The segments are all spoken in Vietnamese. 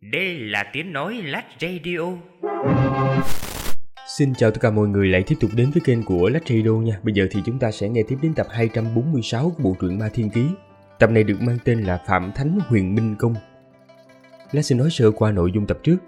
Đây là tiếng nói Lách Radio. Xin chào tất cả mọi người lại tiếp tục đến với kênh của Lách Radio nha. Bây giờ thì chúng ta sẽ nghe tiếp đến tập 246 của bộ truyện Ma Thiên Ký. Tập này được mang tên là Phạm Thánh Huyền Minh Công. Lách xin nói sơ qua nội dung tập trước.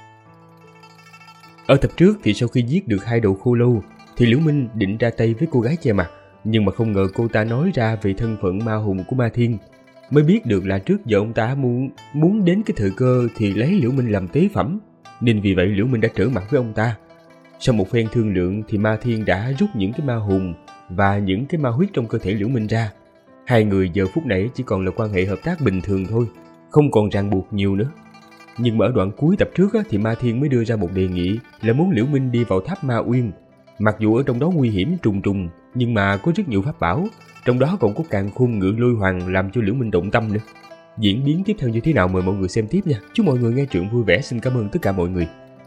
Ở tập trước thì sau khi giết được hai đầu khô lâu thì Liễu Minh định ra tay với cô gái che mặt, nhưng mà không ngờ cô ta nói ra về thân phận ma hùng của Ma Thiên. Mới biết được là trước giờ ông ta muốn đến cái thời cơ thì lấy Liễu Minh làm tế phẩm, nên vì vậy Liễu Minh đã trở mặt với ông ta. Sau một phen thương lượng thì Ma Thiên đã rút những cái ma hùng và những cái ma huyết trong cơ thể Liễu Minh ra. Hai người giờ phút này chỉ còn là quan hệ hợp tác bình thường thôi, không còn ràng buộc nhiều nữa. Nhưng mà ở đoạn cuối tập trước thì Ma Thiên mới đưa ra một đề nghị là muốn Liễu Minh đi vào tháp Ma Uyên. Mặc dù ở trong đó nguy hiểm trùng trùng, nhưng mà có rất nhiều pháp bảo, trong đó còn có càn khôn ngự lôi hoàng làm cho Liễu Minh động tâm nữa. Diễn biến tiếp theo như thế nào mời mọi người xem tiếp nha. Chúc mọi người nghe truyện vui vẻ. Xin cảm ơn tất cả mọi người.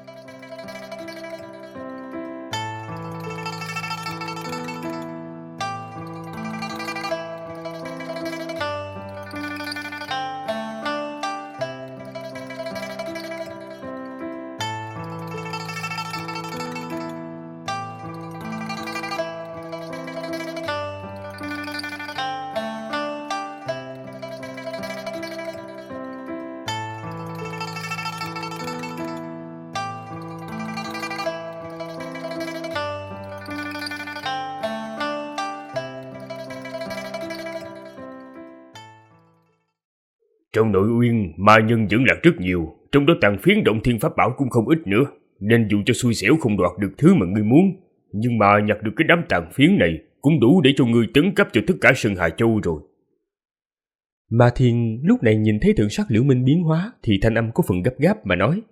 Trong nội uyên, ma nhân vẫn lạc rất nhiều, trong đó tàn phiến động thiên pháp bảo cũng không ít nữa, nên dù cho xui xẻo không đoạt được thứ mà ngươi muốn, nhưng mà nhặt được cái đám tàn phiến này cũng đủ để cho ngươi tấn cấp cho tất cả Sơn Hà Châu rồi. Ma Thiên lúc này nhìn thấy thần sắc Liễu Minh biến hóa thì thanh âm có phần gấp gáp mà nói: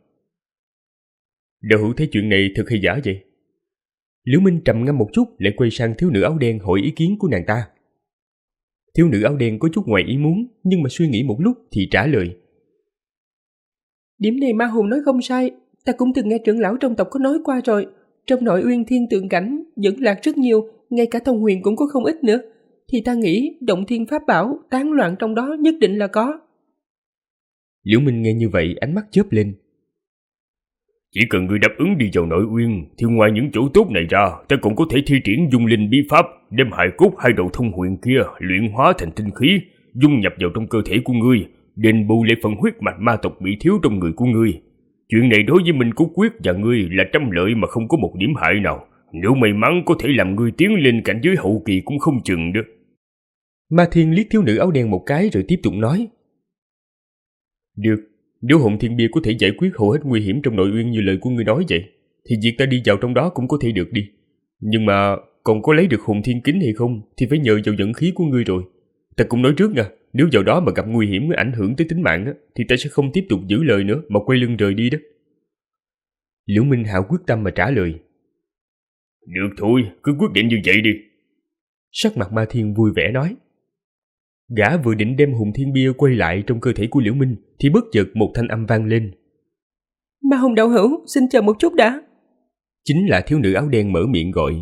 Đạo hữu thấy chuyện này thật hay giả vậy? Liễu Minh trầm ngâm một chút lại quay sang thiếu nữ áo đen hỏi ý kiến của nàng ta. Thiếu nữ áo đen có chút ngoài ý muốn, nhưng mà suy nghĩ một lúc thì trả lời: Điểm này ma hùng nói không sai, ta cũng từng nghe trưởng lão trong tộc có nói qua rồi. Trong nội uyên thiên tượng cảnh vẫn lạc rất nhiều, ngay cả thông huyền cũng có không ít nữa. Thì ta nghĩ động thiên pháp bảo tán loạn trong đó nhất định là có. Liễu Minh nghe như vậy ánh mắt chớp lên. Chỉ cần ngươi đáp ứng đi vào nội uyên thì ngoài những chỗ tốt này ra, ta cũng có thể thi triển dung linh bí pháp, đem hài cốt hai đầu thông huyền kia luyện hóa thành tinh khí, dung nhập vào trong cơ thể của ngươi, đền bù lại phần huyết mạch ma tộc bị thiếu trong người của ngươi. Chuyện này đối với Minh Cốt Quyết và ngươi là trăm lợi mà không có một điểm hại nào. Nếu may mắn có thể làm ngươi tiến lên cảnh giới hậu kỳ cũng không chừng đó. Ma Thiên liếc thiếu nữ áo đen một cái rồi tiếp tục nói: Được, nếu hồn thiên bia có thể giải quyết hầu hết nguy hiểm trong nội uyên như lời của ngươi nói vậy, thì việc ta đi vào trong đó cũng có thể được đi. Nhưng mà còn có lấy được hồn thiên kính hay không thì phải nhờ vào vận khí của ngươi rồi. Ta cũng nói trước nha, nếu vào đó mà gặp nguy hiểm ảnh hưởng tới tính mạng thì ta sẽ không tiếp tục giữ lời nữa mà quay lưng rời đi đó. Liễu Minh hạ quyết tâm mà trả lời: Được thôi, cứ quyết định như vậy đi. Sắc mặt Ma Thiên vui vẻ nói. Gã vừa định đem hồn thiên bia quay lại trong cơ thể của Liễu Minh thì bất chợt một thanh âm vang lên: Ma hùng đạo hữu, xin chờ một chút đã. Chính là thiếu nữ áo đen mở miệng gọi.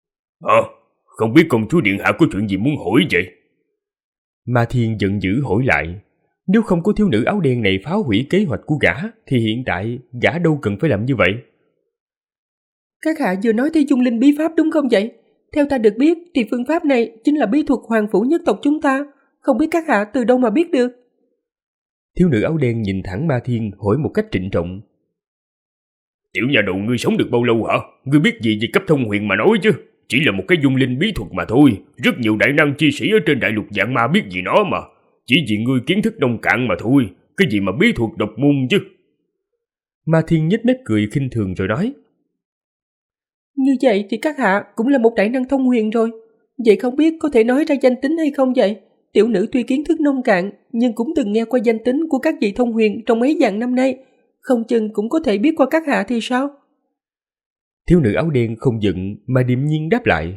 Không biết công chúa điện hạ có chuyện gì muốn hỏi vậy? Ma Thiên giận dữ hỏi lại. Nếu không có thiếu nữ áo đen này phá hủy kế hoạch của gã thì hiện tại gã đâu cần phải làm như vậy. Các hạ vừa nói tới dung linh bí pháp đúng không vậy? Theo ta được biết thì phương pháp này chính là bí thuật hoàng phủ nhất tộc chúng ta. Không biết các hạ từ đâu mà biết được? Thiếu nữ áo đen nhìn thẳng Ma Thiên hỏi một cách trịnh trọng. Tiểu nhà đầu, ngươi sống được bao lâu hả? Ngươi biết gì về cấp thông huyền mà nói chứ? Chỉ là một cái dung linh bí thuật mà thôi. Rất nhiều đại năng chi sĩ ở trên đại lục vạn ma biết gì nó mà. Chỉ vì ngươi kiến thức nông cạn mà thôi. Cái gì mà bí thuật độc môn chứ? Ma Thiên nhếch mép cười khinh thường rồi nói. Như vậy thì các hạ cũng là một đại năng thông huyền rồi. Vậy không biết có thể nói ra danh tính hay không vậy? Tiểu nữ tuy kiến thức nông cạn nhưng cũng từng nghe qua danh tính của các vị thông huyền trong mấy vạn năm nay. Không chừng cũng có thể biết qua các hạ thì sao? Thiếu nữ áo đen không giận mà điềm nhiên đáp lại.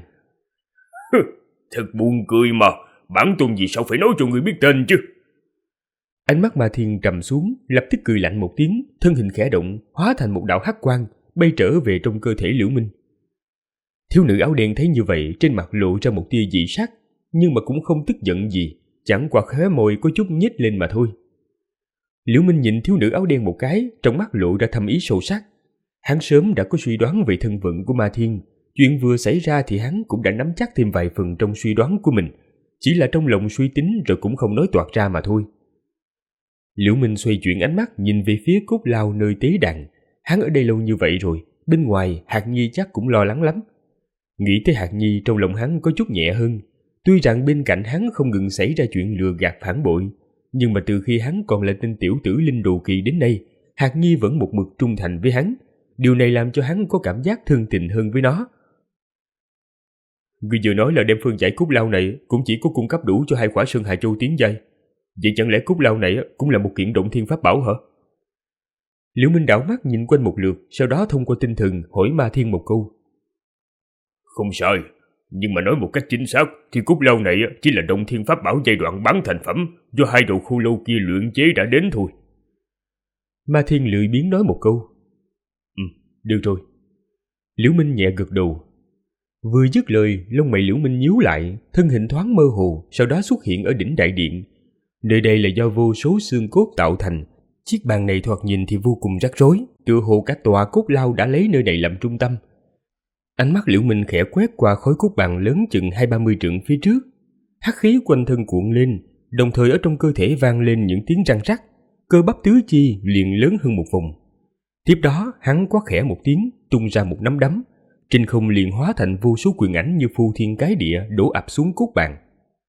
Thật buồn cười mà, bản tôn gì sao phải nói cho người biết tên chứ? Ánh mắt Ma Thiên trầm xuống, lập tức cười lạnh một tiếng, thân hình khẽ động, hóa thành một đạo hắc quang, bay trở về trong cơ thể Liễu Minh. Thiếu nữ áo đen thấy như vậy, trên mặt lộ ra một tia dị sắc, nhưng mà cũng không tức giận gì, chẳng qua khóe môi có chút nhếch lên mà thôi. Liễu Minh nhìn thiếu nữ áo đen một cái, trong mắt lộ ra thâm ý sâu sắc. Hắn sớm đã có suy đoán về thân phận của Ma Thiên, chuyện vừa xảy ra thì hắn cũng đã nắm chắc thêm vài phần trong suy đoán của mình, chỉ là trong lòng suy tính rồi cũng không nói toạc ra mà thôi. Liễu Minh xoay chuyển ánh mắt nhìn về phía cốt lao nơi tế đàn. Hắn ở đây lâu như vậy rồi, bên ngoài Hạc Nhi chắc cũng lo lắng lắm. Nghĩ tới Hạc Nhi, trong lòng hắn có chút nhẹ hơn. Tuy rằng bên cạnh hắn không ngừng xảy ra chuyện lừa gạt phản bội, nhưng mà từ khi hắn còn là tên tiểu tử linh đồ kỳ đến nay, Hạc Nhi vẫn một mực trung thành với hắn. Điều này làm cho hắn có cảm giác thân tình hơn với nó. Ngươi vừa nói là đem phương giải cốt lao này cũng chỉ có cung cấp đủ cho 2 khỏa Sơn Hà Châu tiến giai. Vậy chẳng lẽ cốt lao này cũng là một kiện động thiên pháp bảo hả? Liễu Minh đảo mắt nhìn quanh một lượt, sau đó thông qua tinh thần hỏi Ma Thiên một câu. Không sai, nhưng mà nói một cách chính xác thì cốt lao này chỉ là động thiên pháp bảo giai đoạn bán thành phẩm do 2 đầu khô lâu kia luyện chế đã đến thôi. Ma Thiên lười biếng nói một câu. Được rồi. Liễu Minh nhẹ gật đầu. Vừa dứt lời, lông mày Liễu Minh nhíu lại, thân hình thoáng mơ hồ, sau đó xuất hiện ở đỉnh đại điện. Nơi đây là do vô số xương cốt tạo thành. Chiếc bàn này thoạt nhìn thì vô cùng rắc rối, tựa hồ cả tòa cốt lao đã lấy nơi này làm trung tâm. Ánh mắt Liễu Minh khẽ quét qua khối cốt bàn lớn chừng 20-30 trượng phía trước. Hắc khí quanh thân cuộn lên, đồng thời ở trong cơ thể vang lên những tiếng răng rắc, cơ bắp tứ chi liền lớn hơn một vòng. Tiếp đó, hắn quát khẽ một tiếng, tung ra một nắm đấm, trên không liền hóa thành vô số quyền ảnh như phô thiên cái địa đổ ập xuống cốt bàn.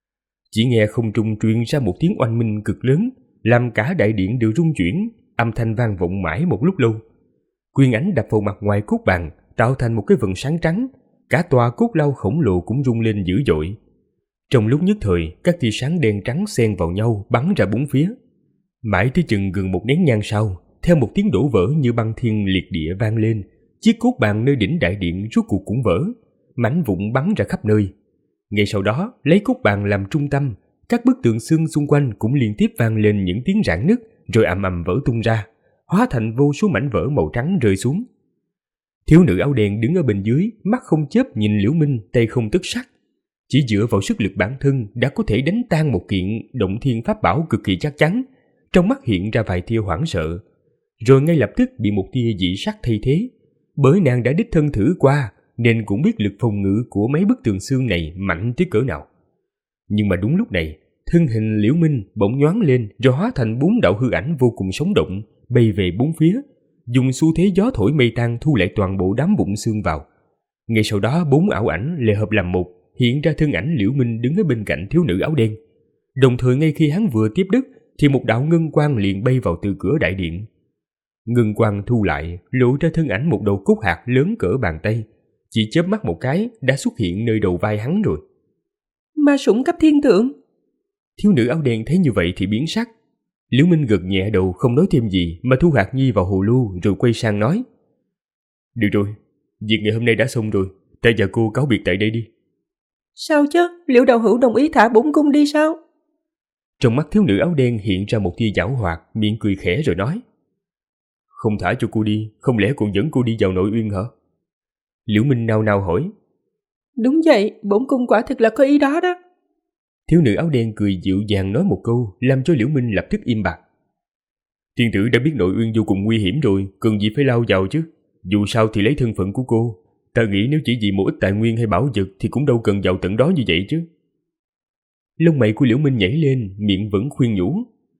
Chỉ nghe không trung truyền ra một tiếng oanh minh cực lớn, làm cả đại điện đều rung chuyển, âm thanh vang vọng mãi một lúc lâu. Quyền ảnh đập vào mặt ngoài cốt bàn, tạo thành một cái vầng sáng trắng, cả tòa cốt lao khổng lồ cũng rung lên dữ dội. Trong lúc nhất thời, các tia sáng đen trắng xen vào nhau bắn ra bốn phía. Mãi tới chừng gần một nén nhang sau, theo một tiếng đổ vỡ như băng thiên liệt địa vang lên, chiếc cốt bàn nơi đỉnh đại điện rốt cuộc cũng vỡ, mảnh vụn bắn ra khắp nơi. Ngay sau đó, lấy cốt bàn làm trung tâm, các bức tượng xương xung quanh cũng liên tiếp vang lên những tiếng rạn nứt, rồi ầm ầm vỡ tung ra, hóa thành vô số mảnh vỡ màu trắng rơi xuống. Thiếu nữ áo đen đứng ở bên dưới, mắt không chớp nhìn Liễu Minh, tay không tức sắc. Chỉ dựa vào sức lực bản thân đã có thể đánh tan một kiện động thiên pháp bảo cực kỳ chắc chắn, trong mắt hiện ra vài tia hoảng sợ, rồi ngay lập tức bị một tia dị sắc thay thế. Bởi nàng đã đích thân thử qua, nên cũng biết lực phòng ngự của mấy bức tường xương này mạnh tới cỡ nào. Nhưng mà đúng lúc này, thân hình Liễu Minh bỗng nhoáng lên rồi hóa thành 4 đạo hư ảnh vô cùng sống động, bay về bốn phía, dùng xu thế gió thổi mây tan thu lại toàn bộ đám vụn xương vào. Ngay sau đó 4 ảo ảnh lệ hợp làm một, hiện ra thân ảnh Liễu Minh đứng ở bên cạnh thiếu nữ áo đen. Đồng thời ngay khi hắn vừa tiếp đất, thì một đạo ngân quang liền bay vào từ cửa đại điện. Ngân quang thu lại, lộ ra thân ảnh một đầu cốt hạt lớn cỡ bàn tay, chỉ chớp mắt một cái đã xuất hiện nơi đầu vai hắn rồi. Ma sủng cấp thiên thượng. Thiếu nữ áo đen thấy như vậy thì biến sắc. Liễu Minh gật nhẹ đầu không nói thêm gì mà thu Hạc Nhi vào hồ lô rồi quay sang nói. Được rồi, việc ngày hôm nay đã xong rồi, ta và cô cáo biệt tại đây đi. Sao chứ, Liễu đạo hữu đồng ý thả bổn cung đi sao? Trong mắt thiếu nữ áo đen hiện ra một tia giảo hoạt, miệng cười khẽ rồi nói. Không thả cho cô đi, không lẽ còn dẫn cô đi vào nội uyên hả? Liễu Minh nao nao hỏi. Đúng vậy, bổn cung quả thực là có ý đó đó. Thiếu nữ áo đen cười dịu dàng nói một câu, làm cho Liễu Minh lập tức im bặt. Tiên tử đã biết nội uyên vô cùng nguy hiểm rồi, cần gì phải lao vào chứ? Dù sao thì lấy thân phận của cô, ta nghĩ nếu chỉ vì một ít tài nguyên hay bảo vật thì cũng đâu cần vào tận đó như vậy chứ. Lông mày của Liễu Minh nhảy lên, miệng vẫn khuyên nhủ.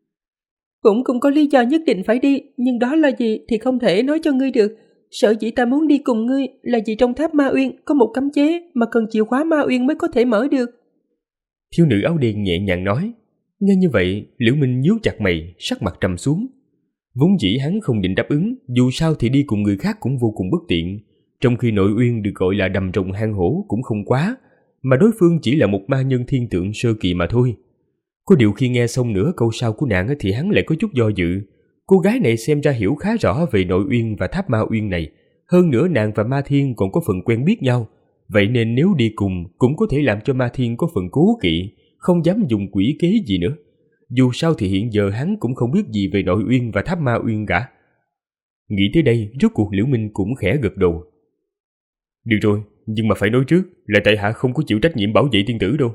Bổn cung có lý do nhất định phải đi, nhưng đó là gì thì không thể nói cho ngươi được. Sở dĩ ta muốn đi cùng ngươi là vì trong tháp Ma Uyên có một cấm chế mà cần chìa khóa Ma Uyên mới có thể mở được. Thiếu nữ áo đen nhẹ nhàng nói. Nghe như vậy, Liễu Minh nhíu chặt mày, sắc mặt trầm xuống. Vốn dĩ hắn không định đáp ứng, dù sao thì đi cùng người khác cũng vô cùng bất tiện. Trong khi nội uyên được gọi là đầm rồng hang hổ cũng không quá, mà đối phương chỉ là một ma nhân thiên tượng sơ kỳ mà thôi. Có điều khi nghe xong nửa câu sau của nàng thì hắn lại có chút do dự. Cô gái này xem ra hiểu khá rõ về nội uyên và tháp Ma Uyên này. Hơn nữa nàng và Ma Thiên còn có phần quen biết nhau. Vậy nên nếu đi cùng cũng có thể làm cho Ma Thiên có phần cố kỵ, không dám dùng quỷ kế gì nữa. Dù sao thì hiện giờ hắn cũng không biết gì về nội uyên và tháp Ma Uyên cả. Nghĩ tới đây, rốt cuộc Liễu Minh cũng khẽ gật đầu. Được rồi, nhưng mà phải nói trước là tại hạ không có chịu trách nhiệm bảo vệ tiên tử đâu.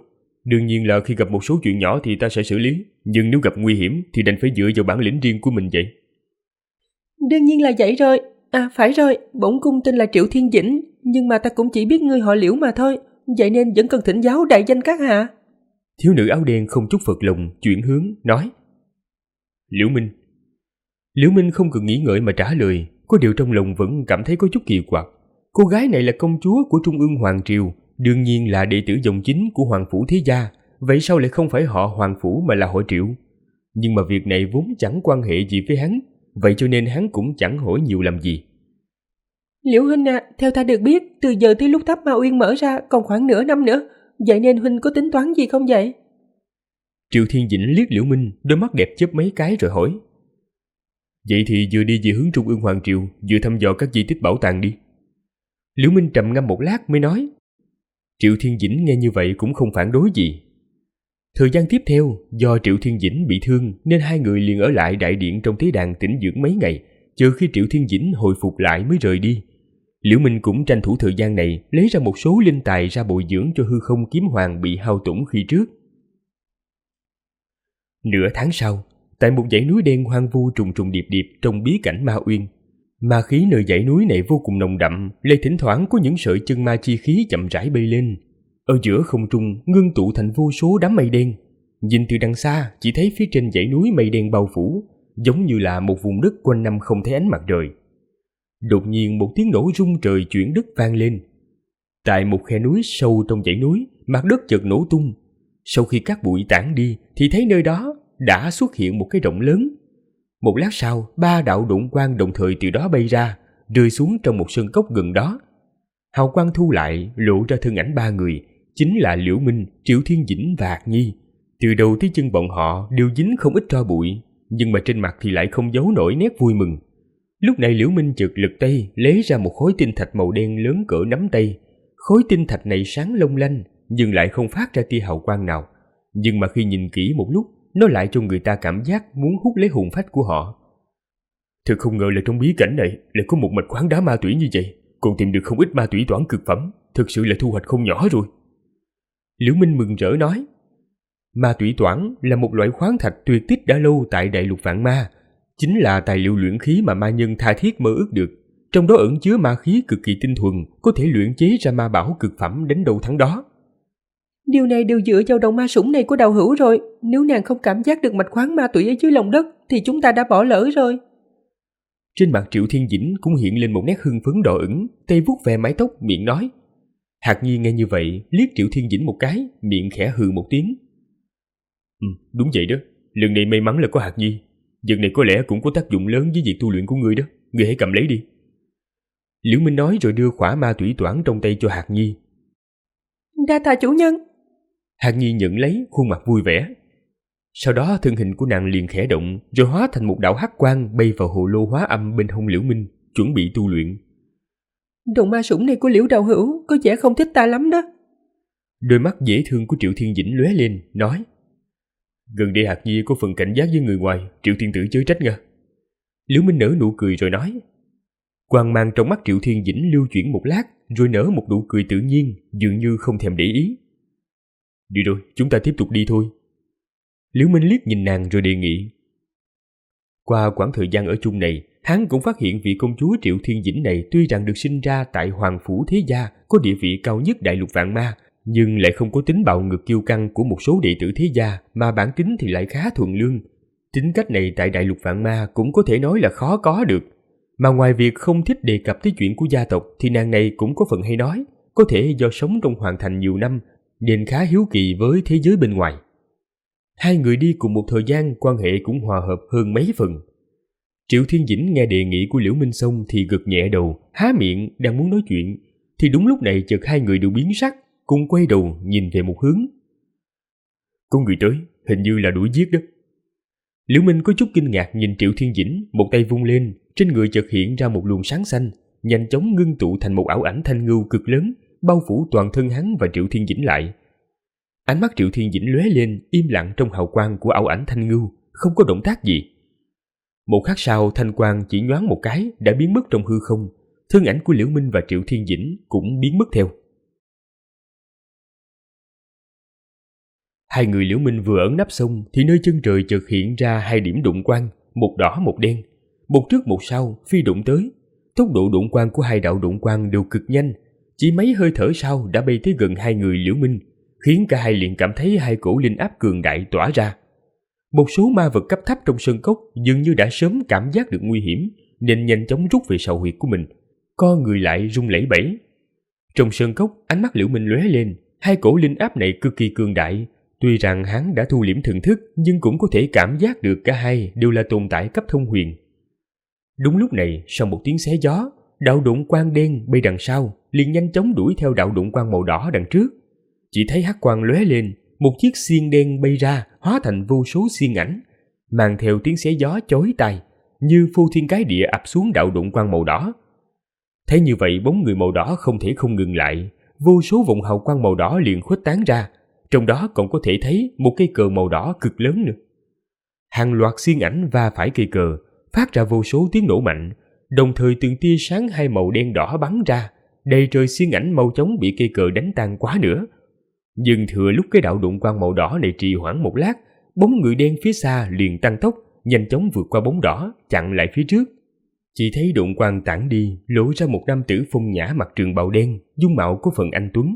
Đương nhiên là khi gặp một số chuyện nhỏ thì ta sẽ xử lý, nhưng nếu gặp nguy hiểm thì đành phải dựa vào bản lĩnh riêng của mình vậy. Đương nhiên là vậy rồi. À phải rồi, bổn cung tên là Triệu Thiên Dĩnh, nhưng mà ta cũng chỉ biết ngươi họ Liễu mà thôi, vậy nên vẫn cần thỉnh giáo đại danh các hạ. Thiếu nữ áo đen không chút phật lòng chuyển hướng nói: Liễu Minh. Liễu Minh không cần nghĩ ngợi mà trả lời, có điều trong lòng vẫn cảm thấy có chút kỳ quặc. Cô gái này là công chúa của Trung ương Hoàng Triều, đương nhiên là đệ tử dòng chính của Hoàng Phủ Thế Gia, vậy sao lại không phải họ Hoàng Phủ mà là họ Triệu? Nhưng mà việc này vốn chẳng quan hệ gì với hắn, vậy cho nên hắn cũng chẳng hỏi nhiều làm gì. Liễu huynh à, theo ta được biết, từ giờ tới lúc tháp Ma Uyên mở ra còn khoảng nửa năm nữa, vậy nên huynh có tính toán gì không vậy? Triệu Thiên Dĩnh liếc Liễu Minh, đôi mắt đẹp chớp mấy cái rồi hỏi: Vậy thì vừa đi về hướng Trung ương Hoàng Triều, vừa thăm dò các di tích bảo tàng đi. Liễu Minh trầm ngâm một lát mới nói. Triệu Thiên Dĩnh nghe như vậy cũng không phản đối gì. Thời gian tiếp theo, do Triệu Thiên Dĩnh bị thương nên hai người liền ở lại đại điện trong tế đàn tĩnh dưỡng mấy ngày, chờ khi Triệu Thiên Dĩnh hồi phục lại mới rời đi. Liễu Minh cũng tranh thủ thời gian này lấy ra một số linh tài ra bồi dưỡng cho hư không kiếm hoàng bị hao tổn khi trước. Nửa tháng sau, tại một dãy núi đen hoang vu trùng trùng điệp điệp trong bí cảnh Ma Uyên, ma khí nơi dãy núi này vô cùng nồng đậm, lại thỉnh thoảng có những sợi chân ma chi khí chậm rãi bay lên. Ở giữa không trung ngưng tụ thành vô số đám mây đen. Nhìn từ đằng xa chỉ thấy phía trên dãy núi mây đen bao phủ, giống như là một vùng đất quanh năm không thấy ánh mặt trời. Đột nhiên một tiếng nổ rung trời chuyển đất vang lên. Tại một khe núi sâu trong dãy núi, mặt đất chợt nổ tung. Sau khi cát bụi tản đi thì thấy nơi đó đã xuất hiện một cái động lớn. Một lát sau, 3 đạo độn quang đồng thời từ đó bay ra, rơi xuống trong một sơn cốc gần đó. Hào quang thu lại, lộ ra thân ảnh 3 người, chính là Liễu Minh, Triệu Thiên Dĩnh và Hạc Nhi. Từ đầu tới chân bọn họ đều dính không ít tro bụi, nhưng mà trên mặt thì lại không giấu nổi nét vui mừng. Lúc này Liễu Minh chợt lật tay lấy ra một khối tinh thạch màu đen lớn cỡ nắm tay. Khối tinh thạch này sáng long lanh nhưng lại không phát ra tia hào quang nào, nhưng mà khi nhìn kỹ một lúc, nó lại cho người ta cảm giác muốn hút lấy hồn phách của họ. Thật không ngờ là trong bí cảnh này lại có một mạch khoáng đá ma tủy như vậy, còn tìm được không ít ma tủy toản cực phẩm, thực sự là thu hoạch không nhỏ rồi. Liễu Minh mừng rỡ nói. Ma tủy toản là một loại khoáng thạch tuyệt tích đã lâu tại đại lục vạn ma, chính là tài liệu luyện khí mà ma nhân tha thiết mơ ước được. Trong đó ẩn chứa ma khí cực kỳ tinh thuần, có thể luyện chế ra ma bảo cực phẩm đến đâu thắng đó. Điều này đều dựa vào đầu ma sủng này của đạo hữu rồi, nếu nàng không cảm giác được mạch khoáng ma tủy ở dưới lòng đất thì chúng ta đã bỏ lỡ rồi. Trên mặt Triệu Thiên Dĩnh cũng hiện lên một nét hưng phấn đỏ ửng, tay vuốt ve mái tóc, miệng nói. Hạc Nhi nghe như vậy, liếc Triệu Thiên Dĩnh một cái, miệng khẽ hừ một tiếng. Đúng vậy đó, lần này may mắn là có Hạc Nhi. Vật này có lẽ cũng có tác dụng lớn với việc tu luyện của ngươi đó, ngươi hãy cầm lấy đi. Liễu Minh nói rồi đưa khỏa ma tủy toản trong tay cho Hạc Nhi. Đa tạ chủ nhân. Hạc Nhi nhận lấy, khuôn mặt vui vẻ. Sau đó thân hình của nàng liền khẽ động, rồi hóa thành một đạo hắc quang bay vào hồ lô hóa âm bên hông Liễu Minh, chuẩn bị tu luyện. Động ma sủng này của Liễu đạo hữu có vẻ không thích ta lắm đó. Đôi mắt dễ thương của Triệu Thiên Dĩnh lóe lên, nói. Gần đây Hạc Nhi có phần cảnh giác với người ngoài, Triệu Thiên tử chớ trách nha. Liễu Minh nở nụ cười rồi nói. Quang mang trong mắt Triệu Thiên Dĩnh lưu chuyển một lát, rồi nở một nụ cười tự nhiên, dường như không thèm để ý. Đi rồi, chúng ta tiếp tục đi thôi. Liễu Minh liếc nhìn nàng rồi đề nghị. Qua quãng thời gian ở chung này, hắn cũng phát hiện vị công chúa Triệu Thiên Dĩnh này tuy rằng được sinh ra tại Hoàng Phủ Thế Gia, có địa vị cao nhất đại lục vạn ma, nhưng lại không có tính bạo ngược kiêu căng của một số đệ tử thế gia, mà bản tính thì lại khá thuần lương. Tính cách này tại đại lục vạn ma cũng có thể nói là khó có được. Mà ngoài việc không thích đề cập tới chuyện của gia tộc thì nàng này cũng có phần hay nói, có thể do sống trong hoàng thành nhiều năm nên khá hiếu kỳ với thế giới bên ngoài. Hai người đi cùng một thời gian, quan hệ cũng hòa hợp hơn mấy phần. Triệu Thiên Dĩnh nghe đề nghị của Liễu Minh xong thì gật nhẹ đầu, há miệng đang muốn nói chuyện, thì đúng lúc này chợt hai người đều biến sắc, cùng quay đầu nhìn về một hướng. Có người tới, hình như là đuổi giết đó. Liễu Minh có chút kinh ngạc nhìn Triệu Thiên Dĩnh, một tay vung lên, trên người chợt hiện ra một luồng sáng xanh, nhanh chóng ngưng tụ thành một ảo ảnh thanh ngưu cực lớn, bao phủ toàn thân hắn và Triệu Thiên Dĩnh lại. Ánh mắt Triệu Thiên Dĩnh lóe lên, im lặng trong hào quang của ảo ảnh thanh ngưu, không có động tác gì. Một khắc sau, thanh quang chỉ nhoáng một cái đã biến mất trong hư không, thân ảnh của Liễu Minh và Triệu Thiên Dĩnh cũng biến mất theo. Hai người Liễu Minh vừa ẩn nấp xong thì nơi chân trời chợt hiện ra hai điểm đụng quang, một đỏ một đen, một trước một sau phi đụng tới. Tốc độ đụng quang của hai đạo đụng quang đều cực nhanh, chỉ mấy hơi thở sau đã bay tới gần hai người Liễu Minh, khiến cả hai liền cảm thấy hai cổ linh áp cường đại tỏa ra. Một số ma vật cấp thấp trong sơn cốc dường như đã sớm cảm giác được nguy hiểm nên nhanh chóng rút về sào huyệt của mình, co người lại run lẩy bẩy. Trong sơn cốc, ánh mắt Liễu Minh lóe lên, hai cổ linh áp này cực kỳ cường đại. Tuy rằng hắn đã thu liễm thần thức nhưng cũng có thể cảm giác được cả hai đều là tồn tại cấp thông huyền. Đúng lúc này, sau một tiếng xé gió, đạo đụng quang đen bay đằng sau liền nhanh chóng đuổi theo đạo đụng quang màu đỏ đằng trước. Chỉ thấy hắc quang lóe lên, một chiếc xiên đen bay ra hóa thành vô số xiên ảnh, mang theo tiếng xé gió chói tai, như phô thiên cái địa ập xuống đạo đụng quang màu đỏ. Thấy như vậy, bóng người màu đỏ không thể không ngừng lại, vô số vòng hào quang màu đỏ liền khuếch tán ra, trong đó còn có thể thấy một cây cờ màu đỏ cực lớn nữa. Hàng loạt xiên ảnh va phải cây cờ, phát ra vô số tiếng nổ mạnh, đồng thời từng tia sáng hai màu đen đỏ bắn ra, đầy trời xiên ảnh mau chóng bị cây cờ đánh tan quá nữa. Nhưng thừa lúc cái đạo đụng quang màu đỏ này trì hoãn một lát, bóng người đen phía xa liền tăng tốc, nhanh chóng vượt qua bóng đỏ, chặn lại phía trước. Chỉ thấy đụng quang tản đi, lộ ra một nam tử phong nhã mặc trường bào đen, dung mạo có phần anh tuấn.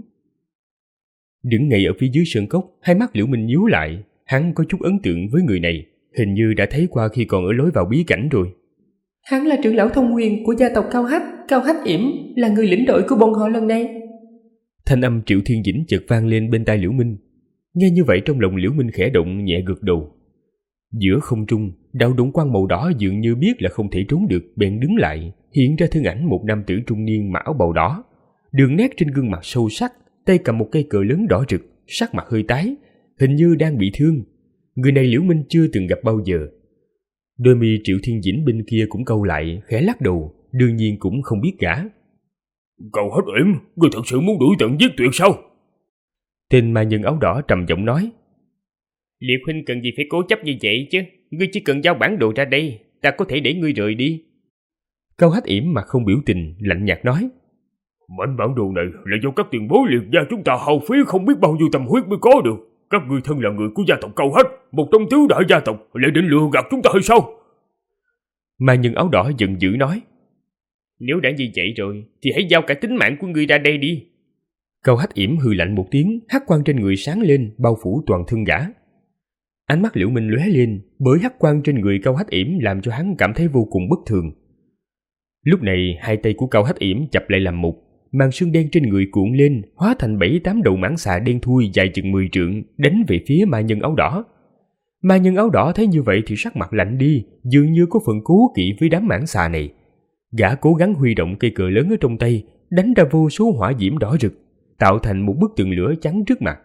Đứng ngay ở phía dưới sơn cốc, hai mắt Liễu Minh nhíu lại, hắn có chút ấn tượng với người này, hình như đã thấy qua khi còn ở lối vào bí cảnh rồi. Hắn là trưởng lão thông huyền của gia tộc Cao Hách Yểm, là người lĩnh đội của bọn họ lần này. Thanh âm Triệu Thiên Dĩnh chợt vang lên bên tai Liễu Minh. Nghe như vậy trong lòng Liễu Minh khẽ động, nhẹ gật đầu. Giữa không trung, đạo đụng quang màu đỏ dường như biết là không thể trốn được, bèn đứng lại, hiện ra thân ảnh một nam tử trung niên mặc áo bào đỏ, đường nét trên gương mặt sâu sắc, tay cầm một cây cờ lớn đỏ rực, sắc mặt hơi tái, hình như đang bị thương. Người này Liễu Minh chưa từng gặp bao giờ. Đôi mi Triệu Thiên Dĩnh bên kia cũng cau lại, khẽ lắc đầu, đương nhiên cũng không biết gã. Cậu Hách Yểm, ngươi thật sự muốn đuổi tận giết tuyệt sao? Tên ma nhân áo đỏ trầm giọng nói. Liệt huynh cần gì phải cố chấp như vậy chứ? Ngươi chỉ cần giao bản đồ ra đây, ta có thể để ngươi rời đi. Cao Hách Yểm mặt không biểu tình, lạnh nhạt nói. Mảnh bản đồ này là do các tiền bối liệt gia chúng ta hao phí không biết bao nhiêu tâm huyết mới có được. Các ngươi thân là người của gia tộc Cao Hách, một trong tứ đại gia tộc, lại định lừa gạt chúng ta hay sao? Ma nhân áo đỏ giận dữ nói. Nếu đã như vậy rồi, thì hãy giao cả tính mạng của ngươi ra đây đi. Cao Hách Yểm hừ lạnh một tiếng, hắc quang trên người sáng lên, bao phủ toàn thân gã. Ánh mắt Liễu Minh lóe lên, bởi hắc quang trên người Cao Hách Yểm làm cho hắn cảm thấy vô cùng bất thường. Lúc này, hai tay của Cao Hách Yểm chập lại làm một, màn sương đen trên người cuộn lên, hóa thành 7-8 đầu mãng xà đen thui dài chừng 10 trượng, đánh về phía ma nhân áo đỏ. Ma nhân áo đỏ thấy như vậy thì sắc mặt lạnh đi, dường như có phần cố kỵ với đám mãng xà này. Gã cố gắng huy động cây cờ lớn ở trong tay, đánh ra vô số hỏa diễm đỏ rực, tạo thành một bức tường lửa chắn trước mặt.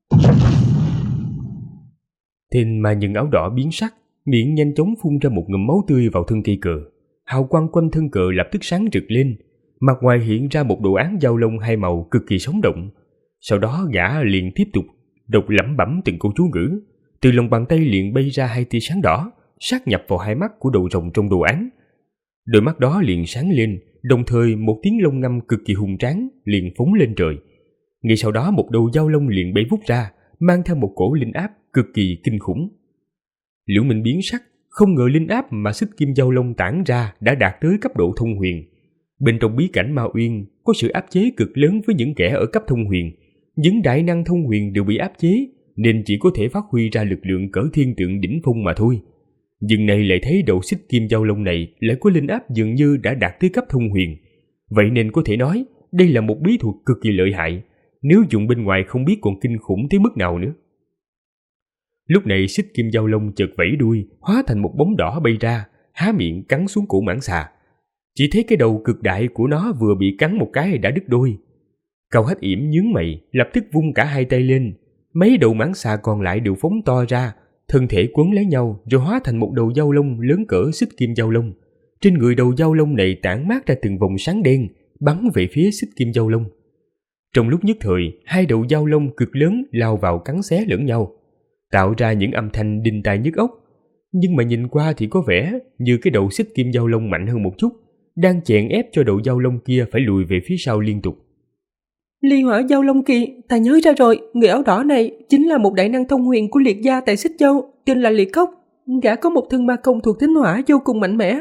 Tên ma nhân áo đỏ biến sắc, miệng nhanh chóng phun ra một ngụm máu tươi vào thân cây cờ. Hào quang quanh thân cờ lập tức sáng rực lên, mặt ngoài hiện ra một đồ án dao lông hai màu cực kỳ sống động. Sau đó gã liền tiếp tục đọc lẩm bẩm từng câu chú ngữ, từ lòng bàn tay liền bay ra hai tia sáng đỏ, sát nhập vào hai mắt của đầu rồng trong đồ án. Đôi mắt đó liền sáng lên, đồng thời một tiếng lông ngâm cực kỳ hùng tráng liền phóng lên trời. Ngay sau đó một đầu dao lông liền bay vút ra, mang theo một cổ linh áp cực kỳ kinh khủng. Liễu Minh biến sắc, không ngờ linh áp mà xích kim dao lông tản ra đã đạt tới cấp độ thông huyền. Bên trong bí cảnh Ma Uyên có sự áp chế cực lớn với những kẻ ở cấp thông huyền. Những đại năng thông huyền đều bị áp chế, nên chỉ có thể phát huy ra lực lượng cỡ thiên tượng đỉnh phong mà thôi. Nhưng này lại thấy đầu xích kim dao lông này lại có linh áp dường như đã đạt tới cấp thông huyền. Vậy nên có thể nói đây là một bí thuật cực kỳ lợi hại, nếu dùng bên ngoài không biết còn kinh khủng tới mức nào nữa. Lúc này xích kim dao lông chợt vẫy đuôi, hóa thành một bóng đỏ bay ra, há miệng cắn xuống cổ mãng xà. Chỉ thấy cái đầu cực đại của nó vừa bị cắn một cái đã đứt đôi. Cao Hách Yểm nhướng mày, lập tức vung cả hai tay lên. Mấy đầu mãng xà còn lại đều phóng to ra, thân thể quấn lấy nhau rồi hóa thành một đầu dao lông lớn cỡ xích kim dao lông. Trên người đầu dao lông này tản mát ra từng vòng sáng đen, bắn về phía xích kim dao lông. Trong lúc nhất thời, hai đầu dao lông cực lớn lao vào cắn xé lẫn nhau, tạo ra những âm thanh đinh tai nhức óc. Nhưng mà nhìn qua thì có vẻ như cái đầu xích kim dao lông mạnh hơn một chút, đang chèn ép cho đầu dao lông kia phải lùi về phía sau liên tục. Ly Hỏa Giao Long Kỳ, ta nhớ ra rồi, người áo đỏ này chính là một đại năng thông huyền của Liệt gia tại Xích Châu, tên là Liệt Cốc. Gã có một thân ma công thuộc tính hỏa vô cùng mạnh mẽ.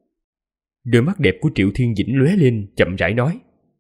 Đôi mắt đẹp của Triệu Thiên Dĩnh lóe lên, chậm rãi nói.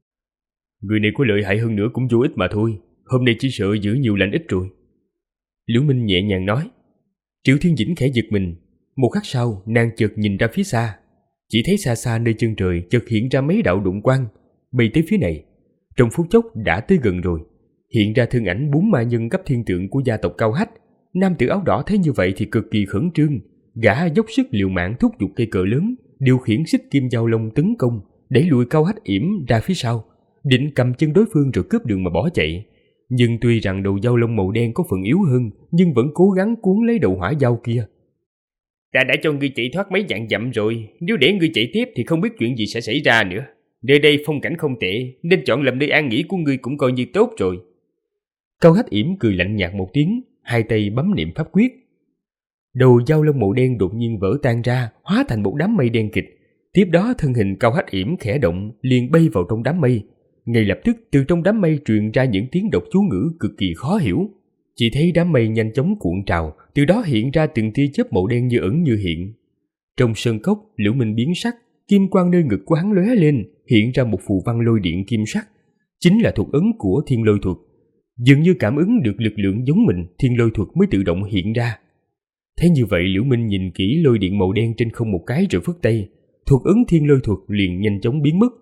Người này có lợi hại hơn nữa cũng vô ích mà thôi, hôm nay chỉ sợ giữ nhiều lành ít rồi. Liễu Minh nhẹ nhàng nói. Triệu Thiên Dĩnh khẽ giật mình, một khắc sau nàng chợt nhìn ra phía xa, chỉ thấy xa xa nơi chân trời chợt hiện ra mấy đạo đụng quang, bay tới phía này. Trong phút chốc đã tới gần rồi, hiện ra thân ảnh 4 ma nhân cấp thiên tượng của gia tộc Cao Hách. Nam tử áo đỏ thấy như vậy thì cực kỳ khẩn trương, gã dốc sức liều mạng thúc giục cây cờ lớn, điều khiển xích kim giao long tấn công, đẩy lùi Cao Hách yểm ra phía sau, định cầm chân đối phương rồi cướp đường mà bỏ chạy. Nhưng tuy rằng đầu giao long màu đen có phần yếu hơn, nhưng vẫn cố gắng cuốn lấy đầu hỏa giao kia. Ta đã cho ngươi chạy thoát mấy vạn dặm rồi, nếu để ngươi chạy tiếp thì không biết chuyện gì sẽ xảy ra nữa. Nơi đây phong cảnh không tệ, nên chọn làm nơi an nghỉ của ngươi cũng coi như tốt rồi. Cao Hách yểm cười lạnh nhạt một tiếng, hai tay bấm niệm pháp quyết. Đầu giao long màu đen đột nhiên vỡ tan ra, hóa thành một đám mây đen kịt. Tiếp đó thân hình Cao Hách yểm khẽ động, liền bay vào trong đám mây. Ngay lập tức từ trong đám mây truyền ra những tiếng đọc chú ngữ cực kỳ khó hiểu. Chỉ thấy đám mây nhanh chóng cuộn trào, từ đó hiện ra từng tia chớp màu đen như ẩn như hiện. Trong sơn cốc, Liễu Minh biến sắc, kim quang nơi ngực của hắn lóe lên, hiện ra một phù văn lôi điện kim sắc, chính là thuật ấn của Thiên Lôi thuật. Dường như cảm ứng được lực lượng giống mình, Thiên Lôi thuật mới tự động hiện ra. Thế như vậy, Liễu Minh nhìn kỹ lôi điện màu đen trên không một cái rồi phất tay, thuật ấn Thiên Lôi thuật liền nhanh chóng biến mất.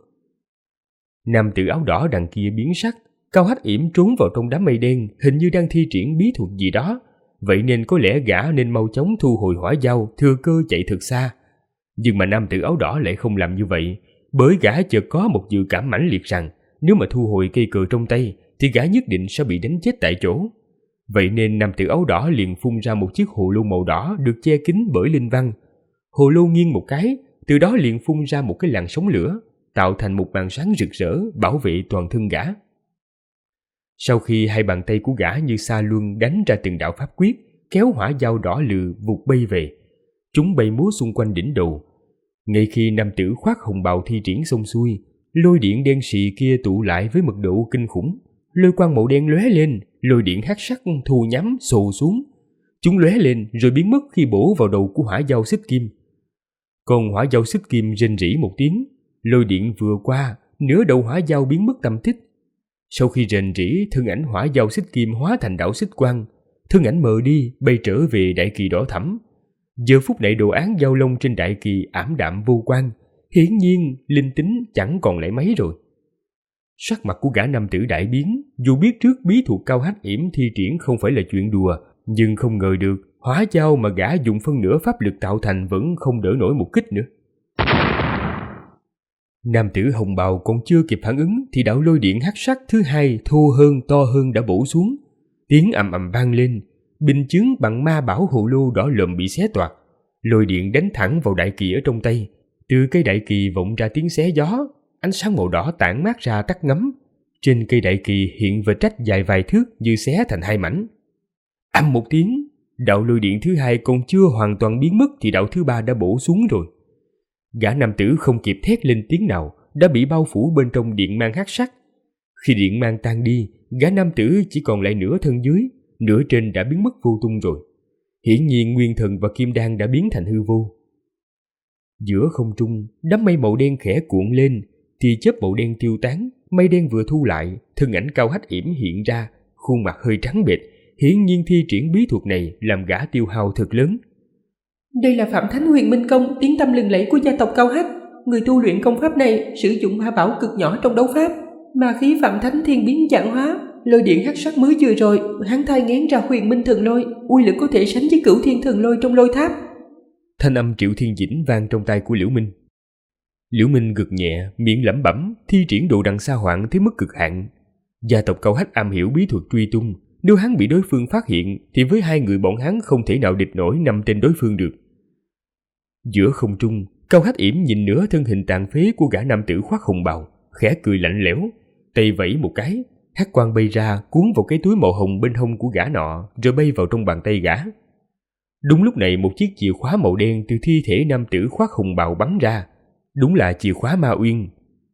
Nam tử áo đỏ đằng kia biến sắc, Cao Hách yểm trốn vào trong đám mây đen, hình như đang thi triển bí thuật gì đó, vậy nên có lẽ gã nên mau chóng thu hồi hỏa dao, thừa cơ chạy thật xa. Nhưng mà nam tử áo đỏ lại không làm như vậy, bởi gã chợt có một dự cảm mãnh liệt rằng nếu mà thu hồi cây cờ trong tay thì gã nhất định sẽ bị đánh chết tại chỗ. Vậy nên nam tử áo đỏ liền phun ra một chiếc hồ lô màu đỏ được che kín bởi linh văn. Hồ lô nghiêng một cái, từ đó liền phun ra một cái làn sóng lửa, tạo thành một màn sáng rực rỡ bảo vệ toàn thân gã. Sau khi hai bàn tay của gã như sa luân đánh ra từng đạo pháp quyết, kéo hỏa dao đỏ lừ vụt bay về. Chúng bay múa xung quanh đỉnh đầu. Ngay khi nam tử khoác hồng bào thi triển xong xuôi, lôi điện đen xì kia tụ lại với mật độ kinh khủng. Lôi quang màu đen lóe lên, lôi điện hắc sắc thu nhắm xồ xuống. Chúng lóe lên rồi biến mất khi bổ vào đầu của hỏa dao xích kim. Còn hỏa dao xích kim rên rỉ một tiếng, lôi điện vừa qua, nửa đầu hỏa dao biến mất tăm tích. Sau khi rền rỉ, thân ảnh hỏa dao xích kim hóa thành đạo xích quang, thân ảnh mờ đi, bay trở về đại kỳ đỏ thẫm. Giờ phút này đồ án giao long trên đại kỳ ảm đạm vô quang, hiển nhiên linh tính chẳng còn lại mấy rồi. Sắc mặt của gã nam tử đại biến, dù biết trước bí thuật Cao Hách yểm thi triển không phải là chuyện đùa, nhưng không ngờ được hỏa dao mà gã dùng phân nửa pháp lực tạo thành vẫn không đỡ nổi một kích nữa. Nam tử hồng bào còn chưa kịp phản ứng thì đạo lôi điện hắc sắc thứ hai thô hơn to hơn đã bổ xuống. Tiếng ầm ầm vang lên, bình chướng bằng ma bảo hồ lô đỏ lòm bị xé toạc. Lôi điện đánh thẳng vào đại kỳ ở trong tay. Từ cây đại kỳ vọng ra tiếng xé gió, ánh sáng màu đỏ tản mát ra tắt ngấm. Trên cây đại kỳ hiện vệt rách dài vài thước như xé thành hai mảnh. Ầm một tiếng, đạo lôi điện thứ hai còn chưa hoàn toàn biến mất thì đạo thứ ba đã bổ xuống rồi. Gã nam tử không kịp thét lên tiếng nào, đã bị bao phủ bên trong điện mang hắc sắc. Khi điện mang tan đi, gã nam tử chỉ còn lại nửa thân dưới, nửa trên đã biến mất vô tung rồi. Hiển nhiên nguyên thần và kim đan đã biến thành hư vô. Giữa không trung, đám mây màu đen khẽ cuộn lên, tia chớp màu đen tiêu tán, mây đen vừa thu lại, thân ảnh Cao Hách yểm hiện ra, khuôn mặt hơi trắng bệch, hiển nhiên thi triển bí thuật này làm gã tiêu hao thật lớn. Đây là Phạm Thánh Huyền Minh Công, tiếng tăm lừng lẫy của gia tộc Cao Hách. Người tu luyện công pháp này sử dụng ma bảo cực nhỏ trong đấu pháp, ma khí Phạm Thánh thiên biến dạng hóa, lôi điện hắc sắc mới vừa rồi, hắn thai nghén ra Huyền Minh Thần Lôi, uy lực có thể sánh với Cửu Thiên Thần Lôi trong lôi tháp. Thanh âm Triệu Thiên Dĩnh vang trong tai của Liễu Minh. Liễu Minh gật nhẹ, miệng lẩm bẩm, thi triển độ đằng xa hoạn tới mức cực hạn. Gia tộc Cao Hách am hiểu bí thuật truy tung, nếu hắn bị đối phương phát hiện thì với hai người bọn hắn không thể nào địch nổi 5 tên đối phương được. Giữa không trung, Cao Hách yểm nhìn nửa thân hình tàn phế của gã nam tử khoác hồng bào, khẽ cười lạnh lẽo, tay vẫy một cái, hắc quang bay ra cuốn vào cái túi màu hồng bên hông của gã nọ, rồi bay vào trong bàn tay gã. Đúng lúc này một chiếc chìa khóa màu đen từ thi thể nam tử khoác hồng bào bắn ra, đúng là chìa khóa Ma Uyên.